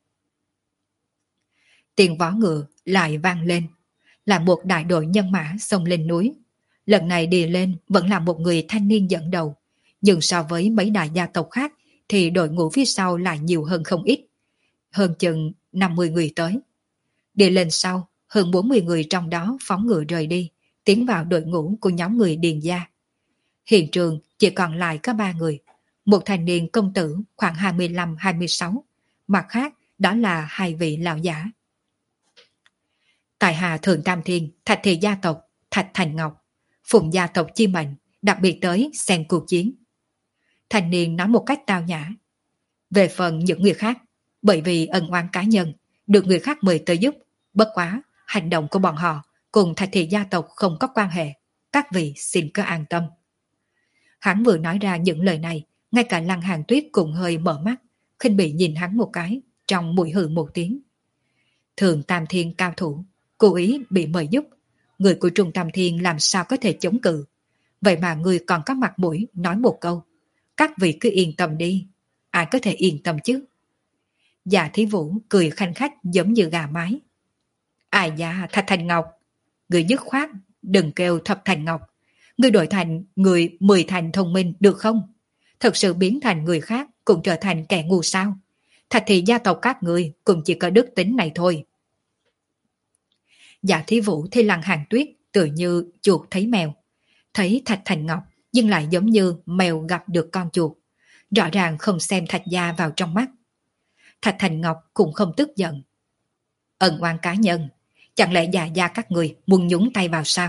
Tiếng vó ngựa lại vang lên, là một đại đội nhân mã xông lên núi. Lần này đi lên vẫn là một người thanh niên dẫn đầu, nhưng so với mấy đại gia tộc khác thì đội ngũ phía sau lại nhiều hơn không ít, hơn chừng năm mươi người tới. Đi lên sau, hơn bốn mươi người trong đó phóng ngựa rời đi, tiến vào đội ngũ của nhóm người Điền gia. Hiện trường chỉ còn lại có ba người, một thanh niên công tử khoảng hai mươi lăm hai mươi sáu, mặt khác đó là hai vị lão giả. Tại hạ Thượng Tam Thiên, Thạch Thị gia tộc, Thạch Thành Ngọc, phụng gia tộc chi mệnh, đặc biệt tới xem cuộc chiến. Thanh niên nói một cách tao nhã. Về phần những người khác, bởi vì ân oán cá nhân, được người khác mời tới giúp, bất quá, hành động của bọn họ cùng Thạch Thị gia tộc không có quan hệ, các vị xin cứ an tâm. Hắn vừa nói ra những lời này, ngay cả Lăng Hàn Tuyết cũng hơi mở mắt, khinh bị nhìn hắn một cái, trong mũi hừ một tiếng. Thường Tam Thiên cao thủ, cố ý bị mời giúp, người của Trung Tam Thiên làm sao có thể chống cự. Vậy mà người còn có mặt mũi nói một câu, các vị cứ yên tâm đi, ai có thể yên tâm chứ? Dạ Thí Vũ cười khanh khách giống như gà mái. Ai da, Thạch Thành Ngọc, người dứt khoát, đừng kêu Thập Thành Ngọc, người đổi thành người mười thành thông minh được không? Thật sự biến thành người khác cũng trở thành kẻ ngu sao? Thạch Thị gia tộc các người cũng chỉ có đức tính này thôi. Dạ Thí Vũ thấy Lăng Hàn Tuyết tự như chuột thấy mèo. Thấy Thạch Thành Ngọc nhưng lại giống như mèo gặp được con chuột, rõ ràng không xem Thạch gia vào trong mắt. Thạch Thành Ngọc cũng không tức giận. Ân oán cá nhân, chẳng lẽ già gia các người muốn nhúng tay vào sao?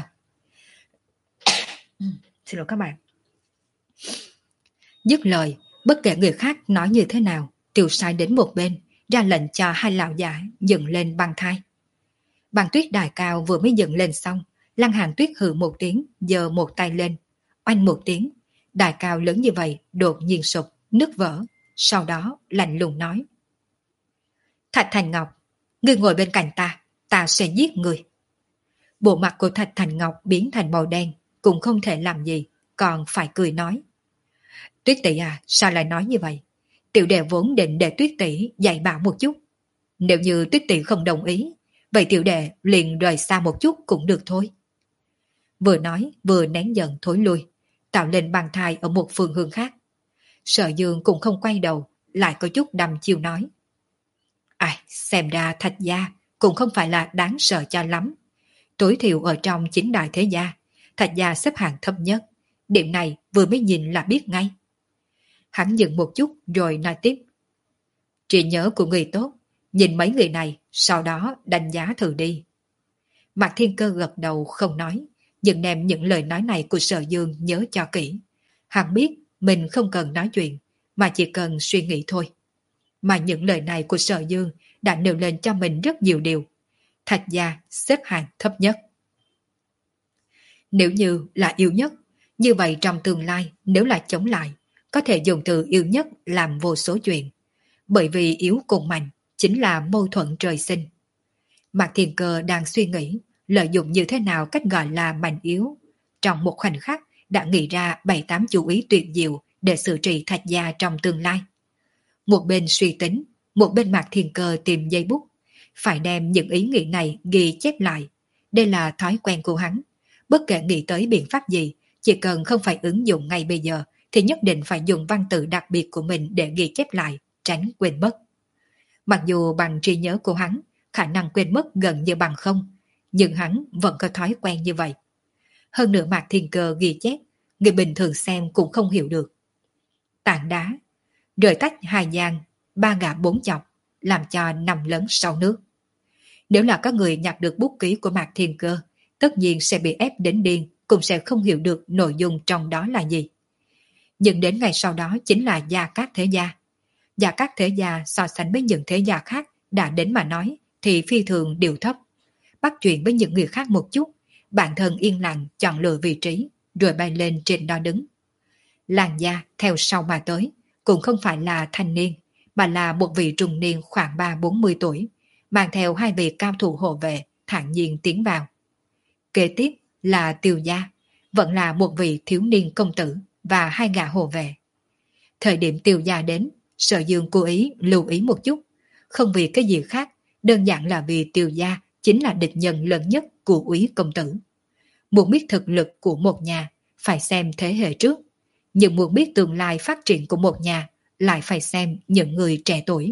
Xin lỗi các bạn. Dứt lời, bất kể người khác nói như thế nào, Tiêu Sai đến một bên, ra lệnh cho hai lão giả dựng lên băng thai. Băng tuyết đài cao vừa mới dựng lên xong, Lăng Hàn Tuyết hừ một tiếng, giơ một tay lên, oanh một tiếng, đài cao lớn như vậy đột nhiên sụp, nứt vỡ, sau đó lạnh lùng nói: Thạch Thành Ngọc, ngươi ngồi bên cạnh ta, ta sẽ giết ngươi. Bộ mặt của Thạch Thành Ngọc biến thành màu đen, cũng không thể làm gì, còn phải cười nói: Tuyết tỷ à, sao lại nói như vậy? Tiểu đệ vốn định để Tuyết tỷ dạy bảo một chút. Nếu như Tuyết tỷ không đồng ý, vậy tiểu đệ liền rời xa một chút cũng được thôi. Vừa nói vừa nén giận thối lui, tạo lên băng thai ở một phương hướng khác. Sở Dương cũng không quay đầu, lại có chút đăm chiêu nói: Ai, xem ra Thạch gia cũng không phải là đáng sợ cho lắm. Tối thiểu ở trong chính đại thế gia, Thạch gia xếp hạng thấp nhất. Điểm này vừa mới nhìn là biết ngay. Hắn dừng một chút rồi nói tiếp: Trí nhớ của người tốt, nhìn mấy người này, sau đó đánh giá thử đi. Mạc Thiên Cơ gật đầu không nói, nhưng đem những lời nói này của Sở Dương nhớ cho kỹ. Hắn biết mình không cần nói chuyện, mà chỉ cần suy nghĩ thôi. Mà những lời này của Sở Dương đã nêu lên cho mình rất nhiều điều. Thạch gia xếp hạng thấp nhất. Nếu như là yếu nhất, như vậy trong tương lai nếu là chống lại, có thể dùng từ yếu nhất làm vô số chuyện. Bởi vì yếu cùng mạnh chính là mâu thuẫn trời sinh. Mạc Thiên Cơ đang suy nghĩ lợi dụng như thế nào cách gọi là mạnh yếu. Trong một khoảnh khắc đã nghĩ ra bảy tám chú ý tuyệt diệu để xử trị Thạch gia trong tương lai. Một bên suy tính, một bên Mạc Thiên Cơ tìm giấy bút, phải đem những ý nghĩ này ghi chép lại. Đây là thói quen của hắn. Bất kể nghĩ tới biện pháp gì, chỉ cần không phải ứng dụng ngay bây giờ, thì nhất định phải dùng văn tự đặc biệt của mình để ghi chép lại, tránh quên mất. Mặc dù bằng trí nhớ của hắn, khả năng quên mất gần như bằng không, nhưng hắn vẫn có thói quen như vậy. Hơn nữa Mạc Thiên Cơ ghi chép, người bình thường xem cũng không hiểu được. Tảng đá, rời tách hai giang, ba gã bốn chọc, làm cho nằm lớn sau nước. Nếu là có người nhặt được bút ký của Mạc Thiên Cơ, tất nhiên sẽ bị ép đến điên, cũng sẽ không hiểu được nội dung trong đó là gì. Nhưng đến ngày sau đó chính là Gia Cát Thế Gia. Gia Cát Thế Gia so sánh với những thế gia khác đã đến mà nói thì phi thường điều thấp. Bắt chuyện với những người khác một chút, bản thân yên lặng chọn lựa vị trí, rồi bay lên trên đó đứng. Làng Gia theo sau mà tới, cũng không phải là thanh niên, mà là một vị trung niên khoảng ba bốn mươi tuổi, mang theo hai vị cao thủ hộ vệ, thản nhiên tiến vào. Kế tiếp là Tiêu Gia, vẫn là một vị thiếu niên công tử và hai gã hộ vệ. Thời điểm Tiêu Gia đến, Sở Dương cố ý lưu ý một chút, không vì cái gì khác, đơn giản là vì Tiêu Gia chính là địch nhân lớn nhất của Úy công tử. Muốn biết thực lực của một nhà, phải xem thế hệ trước, nhưng muốn biết tương lai phát triển của một nhà, lại phải xem những người trẻ tuổi.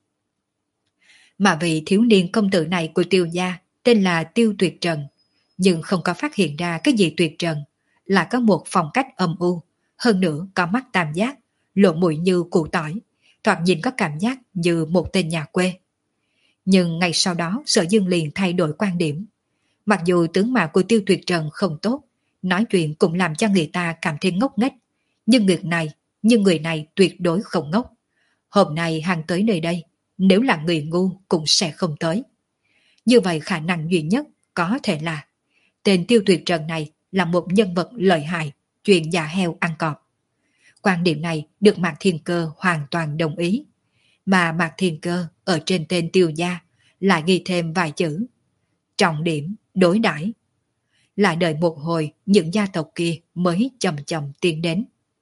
Mà vị thiếu niên công tử này của Tiêu Gia tên là Tiêu Tuyệt Trần, nhưng không có phát hiện ra cái gì tuyệt trần, là có một phong cách âm u, hơn nữa có mắt tam giác, lộ mũi như củ tỏi, thoạt nhìn có cảm giác như một tên nhà quê. Nhưng ngày sau đó Sở Dương liền thay đổi quan điểm. Mặc dù tướng mạo của Tiêu Tuyệt Trần không tốt, nói chuyện cũng làm cho người ta cảm thấy ngốc nghếch, nhưng người này, nhưng người này tuyệt đối không ngốc. Hôm nay hàng tới nơi đây, nếu là người ngu cũng sẽ không tới. Như vậy khả năng duy nhất có thể là tên Tiêu Tuyệt Trần này là một nhân vật lợi hại, chuyện giả heo ăn cọp. Quan điểm này được Mạc Thiên Cơ hoàn toàn đồng ý. Mà Mạc Thiên Cơ ở trên tên Tiêu Gia lại ghi thêm vài chữ: trọng điểm đối đãi. Lại đợi một hồi những gia tộc kia mới chậm chậm tiến đến.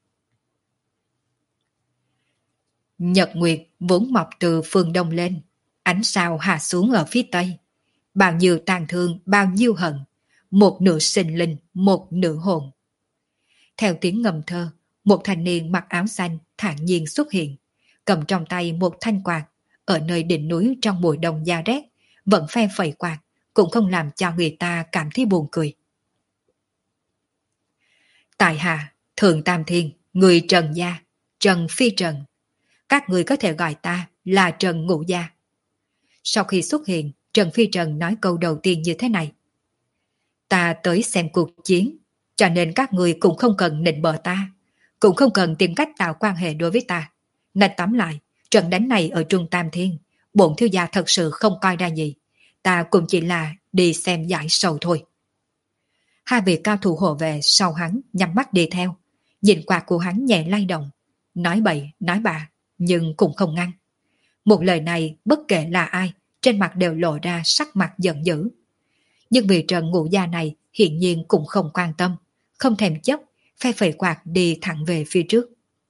Nhật Nguyệt vốn mọc từ phương đông lên, ánh sao hạ xuống ở phía tây. Bao nhiêu tàn thương, bao nhiêu hận, một nửa sinh linh, một nửa hồn. Theo tiếng ngâm thơ, một thanh niên mặc áo xanh thản nhiên xuất hiện, cầm trong tay một thanh quạt, ở nơi đỉnh núi trong mùa đông da rét, vẫn phe phẩy quạt, cũng không làm cho người ta cảm thấy buồn cười. Tại hạ, Thường Tam Thiên, người Trần gia, Trần Phi Trần. Các người có thể gọi ta là Trần Ngũ Gia. Sau khi xuất hiện, Trần Phi Trần nói câu đầu tiên như thế này. Ta tới xem cuộc chiến, cho nên các người cũng không cần nịnh bợ ta, cũng không cần tìm cách tạo quan hệ đối với ta. Nên tóm lại, trận đánh này ở Trung Tam Thiên, bổn thiếu gia thật sự không coi ra gì. Ta cũng chỉ là đi xem giải sầu thôi. Hai vị cao thủ hộ vệ sau hắn nhắm mắt đi theo, nhìn quạt của hắn nhẹ lay động, nói bậy nói bạ, nhưng cũng không ngăn. Một lời này bất kể là ai, trên mặt đều lộ ra sắc mặt giận dữ. Nhưng vì Trần Ngũ Gia này hiện nhiên cũng không quan tâm, không thèm chấp, phe phẩy quạt đi thẳng về phía trước.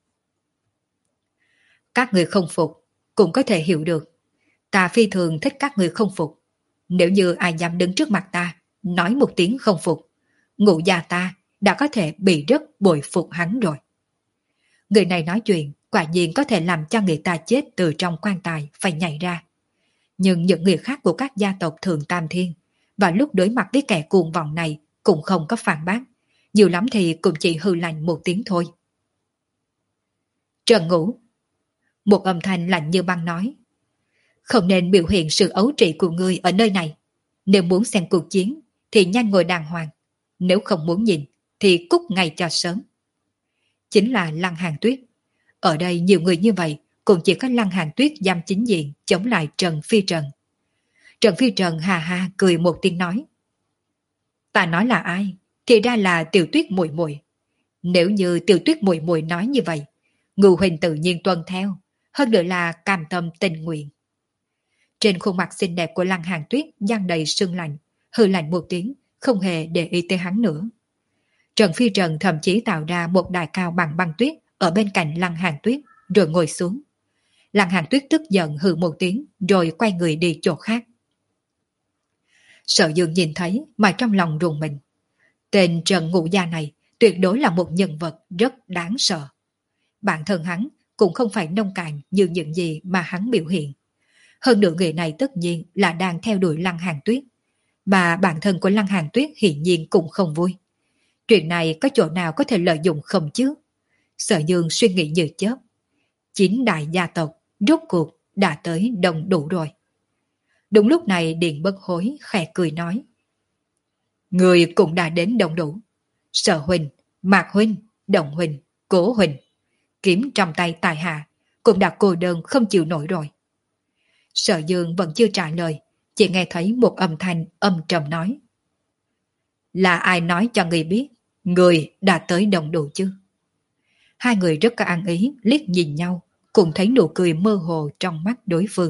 Các người không phục, cũng có thể hiểu được. Ta phi thường thích các người không phục. Nếu như ai dám đứng trước mặt ta, nói một tiếng không phục, Ngũ Gia ta đã có thể bị rất bội phục hắn rồi. Người này nói chuyện quả nhiên có thể làm cho người ta chết từ trong quan tài phải nhảy ra. Nhưng những người khác của các gia tộc Thường Tam Thiên và lúc đối mặt với kẻ cuồng vọng này cũng không có phản bác, nhiều lắm thì cũng chỉ hư lạnh một tiếng thôi. Trần Ngũ, một âm thanh lạnh như băng nói, không nên biểu hiện sự ấu trĩ của ngươi ở nơi này. Nếu muốn xem cuộc chiến thì nhanh ngồi đàng hoàng, nếu không muốn nhìn thì cút ngay cho sớm. Chính là Lăng Hàn Tuyết. Ở đây nhiều người như vậy, cũng chỉ có Lăng Hàn Tuyết dám chính diện chống lại Trần Phi Trần. Trần Phi Trần hà hà cười một tiếng nói, ta nói là ai thì ra là Tiểu Tuyết muội muội. Nếu như Tiểu Tuyết muội muội nói như vậy, Ngưu huynh tự nhiên tuân theo, hơn nữa là cam tâm tình nguyện. Trên khuôn mặt xinh đẹp của Lăng Hàn Tuyết dang đầy sương lạnh, hừ lạnh một tiếng, không hề để ý tới hắn nữa. Trần Phi Trần thậm chí tạo ra một đài cao bằng băng tuyết ở bên cạnh Lăng Hàn Tuyết, rồi ngồi xuống. Lăng Hàn Tuyết tức giận hừ một tiếng, rồi quay người đi chỗ khác. Sở Dương nhìn thấy mà trong lòng rùng mình. Tên Trần Ngũ Gia này tuyệt đối là một nhân vật rất đáng sợ. Bản thân hắn cũng không phải nông cạn như những gì mà hắn biểu hiện. Hơn nữa người này tất nhiên là đang theo đuổi Lăng Hàn Tuyết, mà bản thân của Lăng Hàn Tuyết hiển nhiên cũng không vui. Chuyện này có chỗ nào có thể lợi dụng không chứ? Sở Dương suy nghĩ như chớp. Chín đại gia tộc rốt cuộc đã tới đông đủ rồi. Đúng lúc này Điền Bất Hối khẽ cười nói, người cũng đã đến đông đủ. Sở huynh, Mạc huynh, Đồng huynh, Cố huynh, kiếm trong tay tài hạ cũng đã cô đơn không chịu nổi rồi. Sở Dương vẫn chưa trả lời, chỉ nghe thấy một âm thanh âm trầm nói, là ai nói cho người biết người đã tới đông đủ chứ? Hai người rất có ăn ý liếc nhìn nhau, cùng thấy nụ cười mơ hồ trong mắt đối phương.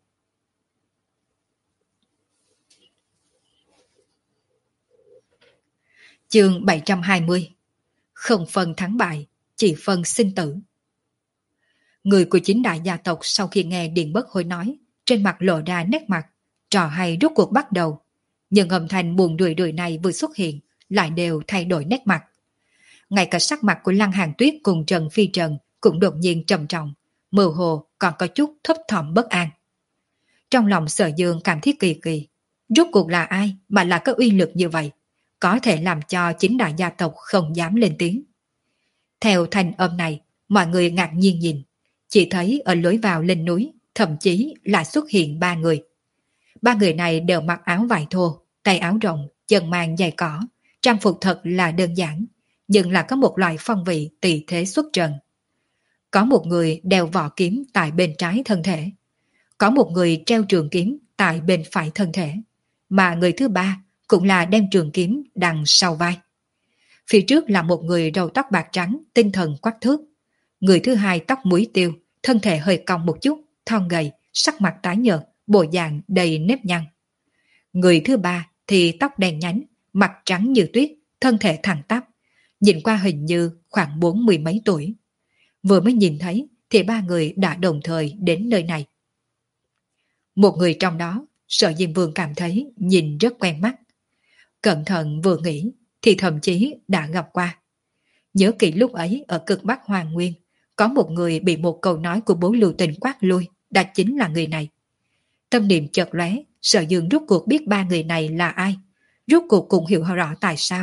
Chương bảy trăm hai mươi. Không phân thắng bại, chỉ phân sinh tử. Người của chính đại gia tộc sau khi nghe Điền Bất Hối nói, trên mặt lộ ra nét mặt, trò hay rốt cuộc bắt đầu. Nhưng âm thanh buồn đùi đùi này vừa xuất hiện, lại đều thay đổi nét mặt. Ngay cả sắc mặt của Lăng Hàn Tuyết cùng Trần Phi Trần cũng đột nhiên trầm trọng, mơ hồ còn có chút thấp thỏm bất an. Trong lòng Sở Dương cảm thấy kỳ kỳ, rốt cuộc là ai mà là có uy lực như vậy, có thể làm cho chính đại gia tộc không dám lên tiếng. Theo thanh âm này, mọi người ngạc nhiên nhìn, chỉ thấy ở lối vào lên núi, thậm chí là xuất hiện ba người. Ba người này đều mặc áo vải thô, tay áo rộng, chân mang giày cỏ, trang phục thật là đơn giản, nhưng là có một loại phong vị tỳ thế xuất trần. Có một người đeo vỏ kiếm tại bên trái thân thể, có một người treo trường kiếm tại bên phải thân thể, mà người thứ ba cũng là đem trường kiếm đằng sau vai. Phía trước là một người râu tóc bạc trắng, tinh thần quắc thước. Người thứ hai tóc muối tiêu, thân thể hơi cong một chút, thon gầy, sắc mặt tái nhợt, bộ dạng đầy nếp nhăn. Người thứ ba thì tóc đen nhánh, mặt trắng như tuyết, thân thể thẳng tắp, nhìn qua hình như khoảng bốn mươi mấy tuổi. Vừa mới nhìn thấy thì ba người đã đồng thời đến nơi này. Một người trong đó, Sở Diêm Vương cảm thấy nhìn rất quen mắt. Cẩn thận vừa nghĩ thì thậm chí đã gặp qua. Nhớ kỹ lúc ấy ở cực Bắc Hoàng Nguyên, có một người bị một câu nói của bố Lưu Tình quát lui, đã chính là người này. Tâm niệm chợt lóe, Sở Dương rút cuộc biết ba người này là ai, rút cuộc cũng hiểu rõ tại sao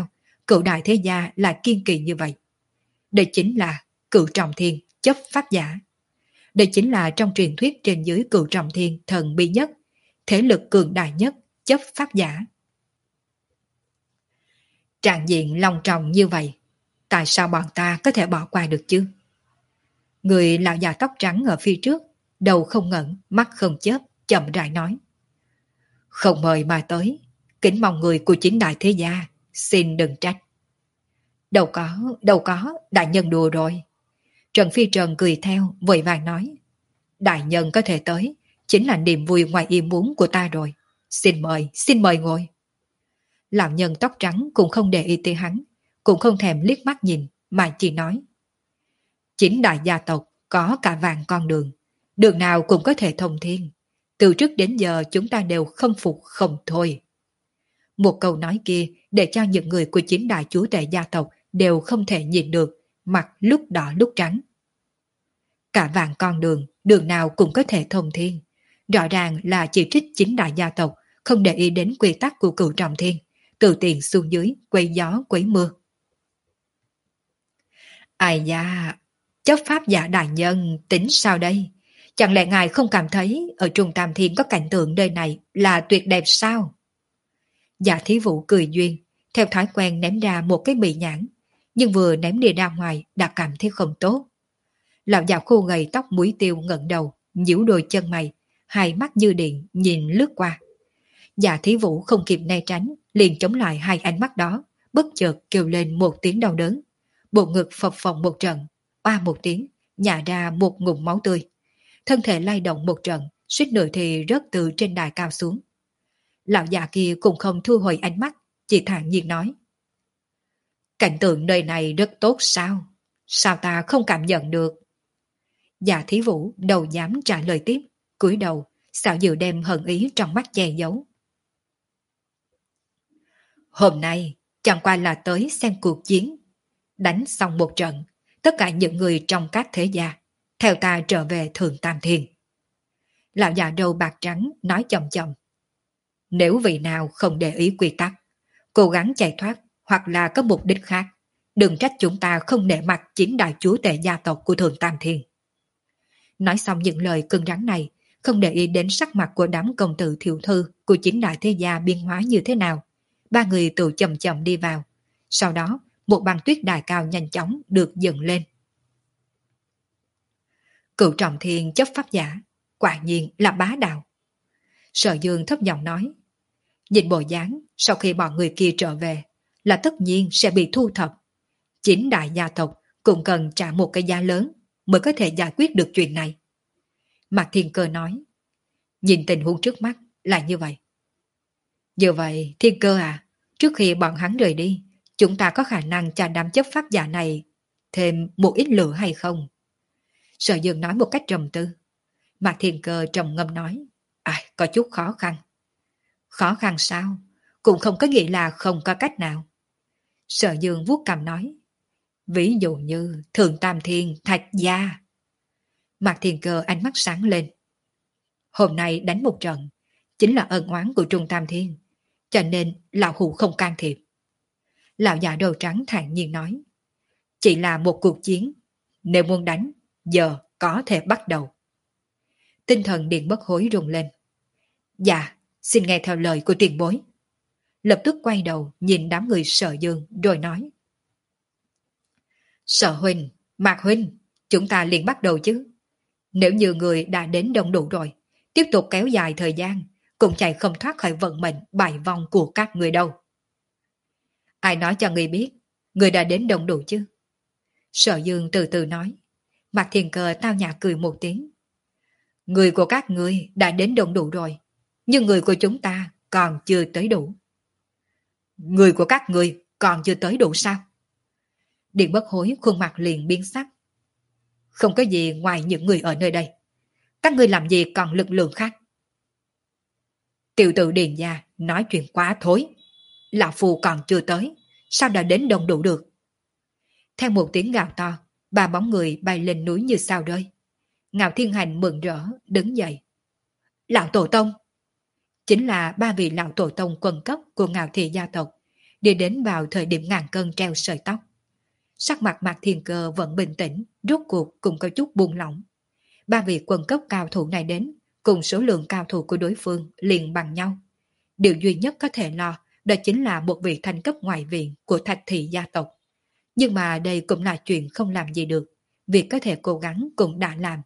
cựu đại thế gia lại kiên kỳ như vậy. Đây chính là cựu trọng thiên chấp pháp giả. Đây chính là trong truyền thuyết trên dưới cựu trọng thiên thần bí nhất, thế lực cường đại nhất, chấp pháp giả. Trạng diện long trọng như vậy, tại sao bọn ta có thể bỏ qua được chứ? Người lão già tóc trắng ở phía trước, đầu không ngẩng, mắt không chớp, chậm rãi nói. Không mời mà tới, kính mong người của chính đại thế gia, xin đừng trách. Đâu có, đâu có, đại nhân đùa rồi. Trần Phi Trần cười theo, vội vàng nói. Đại nhân có thể tới, chính là niềm vui ngoài ý muốn của ta rồi. Xin mời, xin mời ngồi. Lão nhân tóc trắng cũng không để ý tới hắn, cũng không thèm liếc mắt nhìn, mà chỉ nói. Chính đại gia tộc có cả vàng con đường, đường nào cũng có thể thông thiên. Từ trước đến giờ chúng ta đều không phục không thôi. Một câu nói kia để cho những người của chính đại chúa tể gia tộc đều không thể nhìn được, mặt lúc đỏ lúc trắng. Cả vàng con đường, đường nào cũng có thể thông thiên. Rõ ràng là chỉ trích chính đại gia tộc, không để ý đến quy tắc của cửu trọng thiên, từ tiền xuống dưới, quấy gió, quấy mưa. Ai da, chấp pháp giả đại nhân tính sao đây? Chẳng lẽ ngài không cảm thấy ở Trung Tam Thiên có cảnh tượng nơi này là tuyệt đẹp sao? Dạ thí vũ cười duyên, theo thói quen ném ra một cái mì nhãn, nhưng vừa ném đi ra ngoài đã cảm thấy không tốt. Lão già khô gầy tóc muối tiêu ngẩng đầu, nhíu đôi chân mày, hai mắt như điện nhìn lướt qua. Dạ thí vũ không kịp né tránh, liền chống lại hai ánh mắt đó, bất chợt kêu lên một tiếng đau đớn. Bộ ngực phập phồng một trận, oa một tiếng, nhả ra một ngụm máu tươi. Thân thể lay động một trận, suýt nữa thì rớt từ trên đài cao xuống. Lão già kia cũng không thu hồi ánh mắt, chỉ thản nhiên nói. Cảnh tượng nơi này rất tốt sao? Sao ta không cảm nhận được? Dạ thí vũ đâu dám trả lời tiếp, cúi đầu, xạo dự đem hận ý trong mắt che giấu. Hôm nay chẳng qua là tới xem cuộc chiến. Đánh xong một trận, tất cả những người trong các thế gia, theo ta trở về Thượng Tam Thiên. Lão già đầu bạc trắng nói chậm chậm. Nếu vị nào không để ý quy tắc, cố gắng chạy thoát hoặc là có mục đích khác, đừng trách chúng ta không nể mặt chính đại chúa tể gia tộc của Thượng Tam Thiên. Nói xong những lời cứng rắn này, không để ý đến sắc mặt của đám công tử thiểu thư của chính đại thế gia biên hóa như thế nào. Ba người tự chậm chậm đi vào. Sau đó, một băng tuyết đài cao nhanh chóng được dựng lên. Cựu trọng thiên chấp pháp giả, quả nhiên là bá đạo. Sở Dương thấp giọng nói. Nhìn bộ dáng, sau khi bọn người kia trở về, là tất nhiên sẽ bị thu thập. Chính đại gia tộc cũng cần trả một cái giá lớn mới có thể giải quyết được chuyện này. Mạc Thiên Cơ nói. Nhìn tình huống trước mắt là như vậy. Như vậy, Thiên Cơ à, trước khi bọn hắn rời đi, chúng ta có khả năng cho đám chấp pháp giả này thêm một ít lửa hay không? Sở Dương nói một cách trầm tư. Mạc Thiên Cơ trầm ngâm nói. À, có chút khó khăn. Khó khăn sao? Cũng không có nghĩa là không có cách nào. Sở Dương vuốt cằm nói. Ví dụ như Thượng Tam Thiên Thạch Gia. Mạc Thiên Cơ ánh mắt sáng lên. Hôm nay đánh một trận, chính là ân oán của Trung Tam Thiên, cho nên lão hủ không can thiệp. Lão già đầu trắng thản nhiên nói. Chỉ là một cuộc chiến, nếu muốn đánh, giờ có thể bắt đầu. Tinh thần Điện Bất Hối rung lên. Dạ, xin nghe theo lời của tiền bối. Lập tức quay đầu nhìn đám người Sở Dương rồi nói. Sở huynh, Mạc huynh, chúng ta liền bắt đầu chứ. Nếu như người đã đến đông đủ rồi, tiếp tục kéo dài thời gian, cũng chạy không thoát khỏi vận mệnh bại vong của các người đâu. Ai nói cho người biết, người đã đến đông đủ chứ? Sở Dương từ từ nói. Mạc Thiên Cơ tao nhã cười một tiếng. Người của các ngươi đã đến đông đủ rồi, nhưng người của chúng ta còn chưa tới đủ. Người của các ngươi còn chưa tới đủ sao? Điện Bất Hối khuôn mặt liền biến sắc. Không có gì ngoài những người ở nơi đây. Các ngươi làm gì còn lực lượng khác? Tiểu tử Điền gia nói chuyện quá thối. Lão Phu còn chưa tới, sao đã đến đông đủ được? Theo một tiếng gào to, ba bóng người bay lên núi như sao rơi. Ngạo Thiên Hành mừng rỡ, đứng dậy. Lão Tổ Tông! Chính là ba vị lão Tổ Tông quần cấp của Ngạo Thị gia tộc, đi đến vào thời điểm ngàn cân treo sợi tóc. Sắc mặt Mạc Thiên Cơ vẫn bình tĩnh, rốt cuộc cũng có chút buông lỏng. Ba vị quân cấp cao thủ này đến, cùng số lượng cao thủ của đối phương liền bằng nhau. Điều duy nhất có thể lo đó chính là một vị thanh cấp ngoại viện của Thạch Thị gia tộc. Nhưng mà đây cũng là chuyện không làm gì được, việc có thể cố gắng cũng đã làm.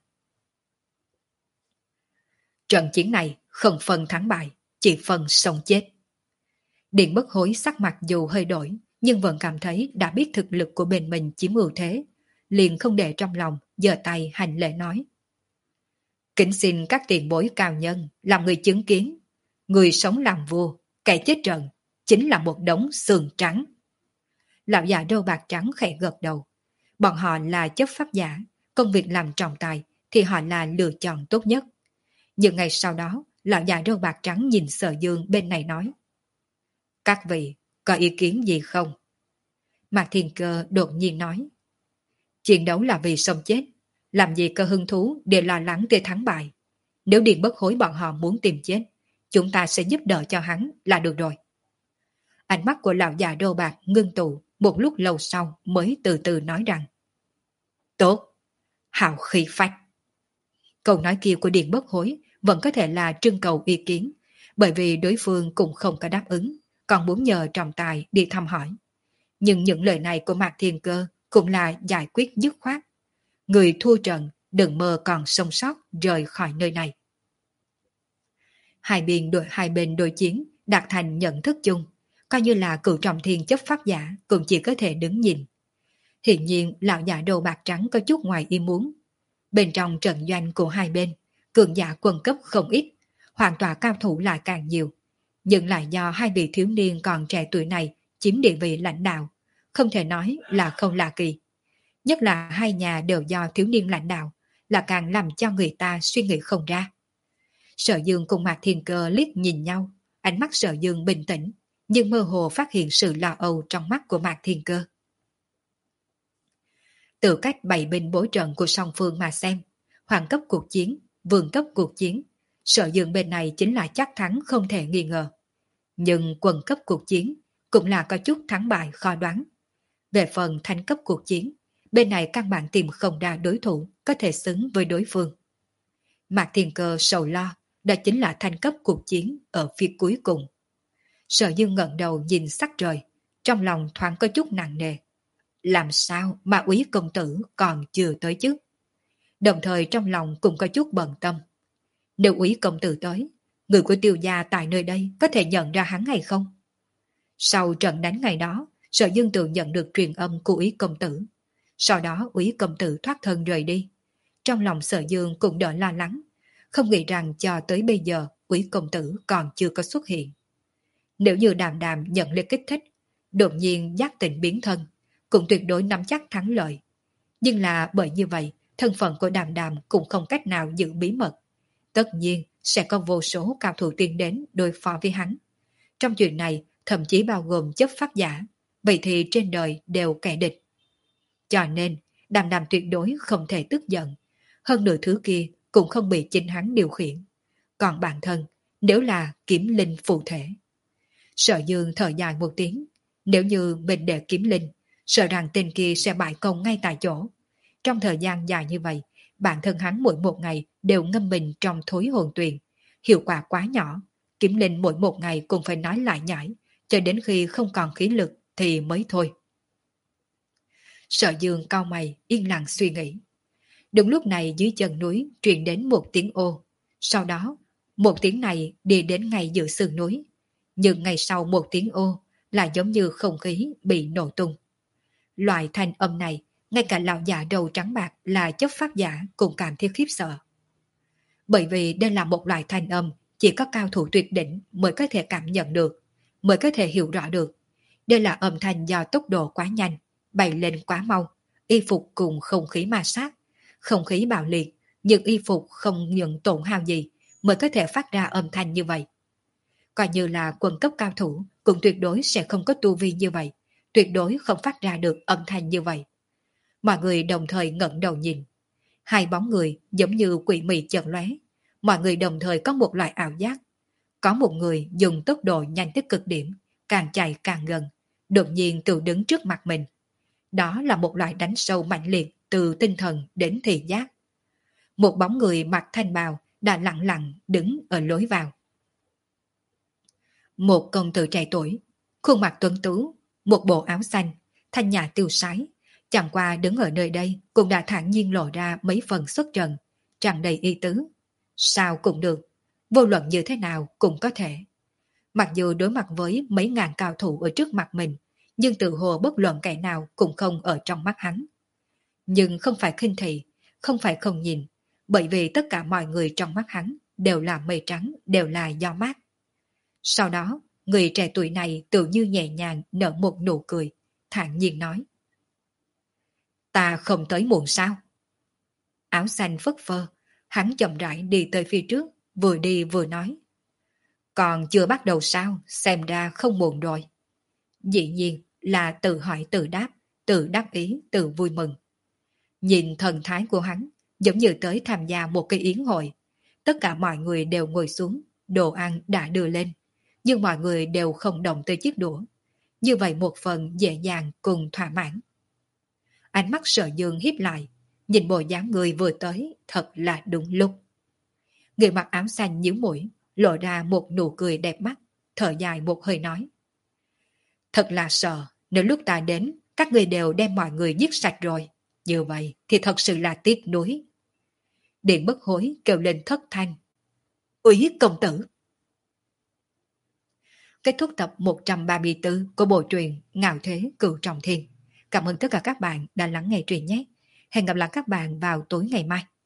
Trận chiến này không phân thắng bại, chỉ phân sống chết. Điện Bất Hối sắc mặt dù hơi đổi, nhưng vẫn cảm thấy đã biết thực lực của bên mình chiếm ưu thế, liền không để trong lòng, giơ tay hành lễ nói. Kính xin các tiền bối cao nhân, làm người chứng kiến, người sống làm vua, kẻ chết trận, chính là một đống xương trắng. Lão già râu bạc trắng khẽ gật đầu. Bọn họ là chấp pháp giả, công việc làm trọng tài thì họ là lựa chọn tốt nhất. Nhưng ngày sau đó, lão già râu bạc trắng nhìn Sở Dương bên này nói. Các vị, có ý kiến gì không? Mạc Thiên Cơ đột nhiên nói. Chiến đấu là vì sống chết, làm gì có hứng thú để lo lắng về thắng bại. Nếu Điện Bất Hối bọn họ muốn tìm chết, chúng ta sẽ giúp đỡ cho hắn là được rồi. Ánh mắt của lão già râu bạc ngưng tụ, một lúc lâu sau mới từ từ nói rằng. Tốt, hào khí phách. Câu nói kia của Điện Bất Hối vẫn có thể là trưng cầu ý kiến, bởi vì đối phương cũng không có đáp ứng, còn muốn nhờ trọng tài đi thăm hỏi. Nhưng những lời này của Mạc Thiên Cơ cũng là giải quyết dứt khoát. Người thua trận đừng mơ còn sống sót rời khỏi nơi này. Hai bên đội hai bên đối chiến đạt thành nhận thức chung, coi như là cựu trọng thiên chấp pháp giả cũng chỉ có thể đứng nhìn. Hiện nhiên lão già đầu bạc trắng có chút ngoài ý muốn. Bên trong trận doanh của hai bên, cường giả quân cấp không ít, hoàn toàn cao thủ lại càng nhiều. Nhưng lại do hai vị thiếu niên còn trẻ tuổi này chiếm địa vị lãnh đạo, không thể nói là không lạ kỳ. Nhất là hai nhà đều do thiếu niên lãnh đạo, là càng làm cho người ta suy nghĩ không ra. Sở Dương cùng Mạc Thiên Cơ liếc nhìn nhau, ánh mắt Sở Dương bình tĩnh, nhưng mơ hồ phát hiện sự lo âu trong mắt của Mạc Thiên Cơ. Từ cách bày binh bố trận của song phương mà xem, hoàng cấp cuộc chiến, vương cấp cuộc chiến, Sở Dương bên này chính là chắc thắng không thể nghi ngờ. Nhưng quần cấp cuộc chiến cũng là có chút thắng bại khó đoán. Về phần thanh cấp cuộc chiến, bên này căn bản tìm không ra đối thủ có thể xứng với đối phương. Mạc Thiên Cơ sầu lo, đó chính là thanh cấp cuộc chiến ở phía cuối cùng. Sở Dương ngẩng đầu nhìn sắc trời, trong lòng thoáng có chút nặng nề. Làm sao mà Úy công tử còn chưa tới chứ? Đồng thời trong lòng cũng có chút bận tâm. Nếu Úy công tử tới, người của Tiêu gia tại nơi đây có thể nhận ra hắn hay không? Sau trận đánh ngày đó, Sở Dương tự nhận được truyền âm của Úy công tử. Sau đó Úy công tử thoát thân rời đi. Trong lòng Sở Dương cũng đỡ lo lắng, không nghĩ rằng cho tới bây giờ Úy công tử còn chưa có xuất hiện. Nếu như Đàm Đàm nhận lên kích thích, đột nhiên giác tỉnh biến thân, cũng tuyệt đối nắm chắc thắng lợi. Nhưng là bởi như vậy, thân phận của Đàm Đàm cũng không cách nào giữ bí mật. Tất nhiên sẽ có vô số cao thủ tiến đến đối phó với hắn. Trong chuyện này thậm chí bao gồm chấp pháp giả, vậy thì trên đời đều kẻ địch. Cho nên Đàm Đàm tuyệt đối không thể tức giận, hơn nửa thứ kia cũng không bị chính hắn điều khiển. Còn bản thân, nếu là kiếm linh phù thể. Sở Dương thở dài một tiếng, nếu như mình để kiếm linh, sợ rằng tên kia sẽ bại công ngay tại chỗ. Trong thời gian dài như vậy, bản thân hắn mỗi một ngày đều ngâm mình trong thối hồn tuyền, hiệu quả quá nhỏ, kiếm linh mỗi một ngày cũng phải nói lại nhải, cho đến khi không còn khí lực thì mới thôi. Sở Dương cau mày, yên lặng suy nghĩ. Đúng lúc này dưới chân núi truyền đến một tiếng ô, sau đó một tiếng này đi đến ngay giữa sườn núi, nhưng ngày sau một tiếng ô là giống như không khí bị nổ tung. Loại thanh âm này, ngay cả lão già đầu trắng bạc là chấp pháp giả cũng cảm thấy khiếp sợ. Bởi vì đây là một loại thanh âm chỉ có cao thủ tuyệt đỉnh mới có thể cảm nhận được, mới có thể hiểu rõ được. Đây là âm thanh do tốc độ quá nhanh, bay lên quá mau, y phục cùng không khí ma sát, không khí bạo liệt, nhưng y phục không nhận tổn hao gì mới có thể phát ra âm thanh như vậy. Coi như là quân cấp cao thủ cũng tuyệt đối sẽ không có tu vi như vậy, tuyệt đối không phát ra được âm thanh như vậy. Mọi người đồng thời ngẩng đầu nhìn. Hai bóng người giống như quỷ mị chợt lóe, mọi người đồng thời có một loại ảo giác. Có một người dùng tốc độ nhanh tới cực điểm, càng chạy càng gần, đột nhiên tự đứng trước mặt mình. Đó là một loại đánh sâu mạnh liệt từ tinh thần đến thị giác. Một bóng người mặc thanh bào đã lặng lặng đứng ở lối vào. Một công tử trẻ tuổi, khuôn mặt tuấn tú, một bộ áo xanh, thanh nhã tiêu sái, chẳng qua đứng ở nơi đây cũng đã thản nhiên lộ ra mấy phần xuất trần, tràn đầy ý tứ. Sao cũng được, vô luận như thế nào cũng có thể. Mặc dù đối mặt với mấy ngàn cao thủ ở trước mặt mình, nhưng tự hồ bất luận kẻ nào cũng không ở trong mắt hắn. Nhưng không phải khinh thị, không phải không nhìn, bởi vì tất cả mọi người trong mắt hắn đều là mây trắng, đều là gió mát. Sau đó, người trẻ tuổi này tự như nhẹ nhàng nở một nụ cười, thản nhiên nói. Ta không tới muộn sao? Áo xanh phất phơ, hắn chậm rãi đi tới phía trước, vừa đi vừa nói. Còn chưa bắt đầu sao, xem ra không muộn rồi. Dĩ nhiên là tự hỏi tự đáp, tự đáp ý, tự vui mừng. Nhìn thần thái của hắn, giống như tới tham gia một cái yến hội. Tất cả mọi người đều ngồi xuống, đồ ăn đã đưa lên, nhưng mọi người đều không động tới chiếc đũa. Như vậy một phần dễ dàng cùng thỏa mãn. Ánh mắt Sở Dương híp lại, nhìn bộ dáng người vừa tới thật là đúng lúc. Người mặc áo xanh nhíu mũi, lộ ra một nụ cười đẹp mắt, thở dài một hơi nói. Thật là sợ, nếu lúc ta đến, các người đều đem mọi người giết sạch rồi. Như vậy thì thật sự là tiếc nuối. Điện bất hối kêu lên thất thanh. Úy công tử! Kết thúc tập một trăm ba mươi tư của bộ truyện Ngạo Thế Cửu Trọng Thiên. Cảm ơn tất cả các bạn đã lắng nghe truyện nhé. Hẹn gặp lại các bạn vào tối ngày mai.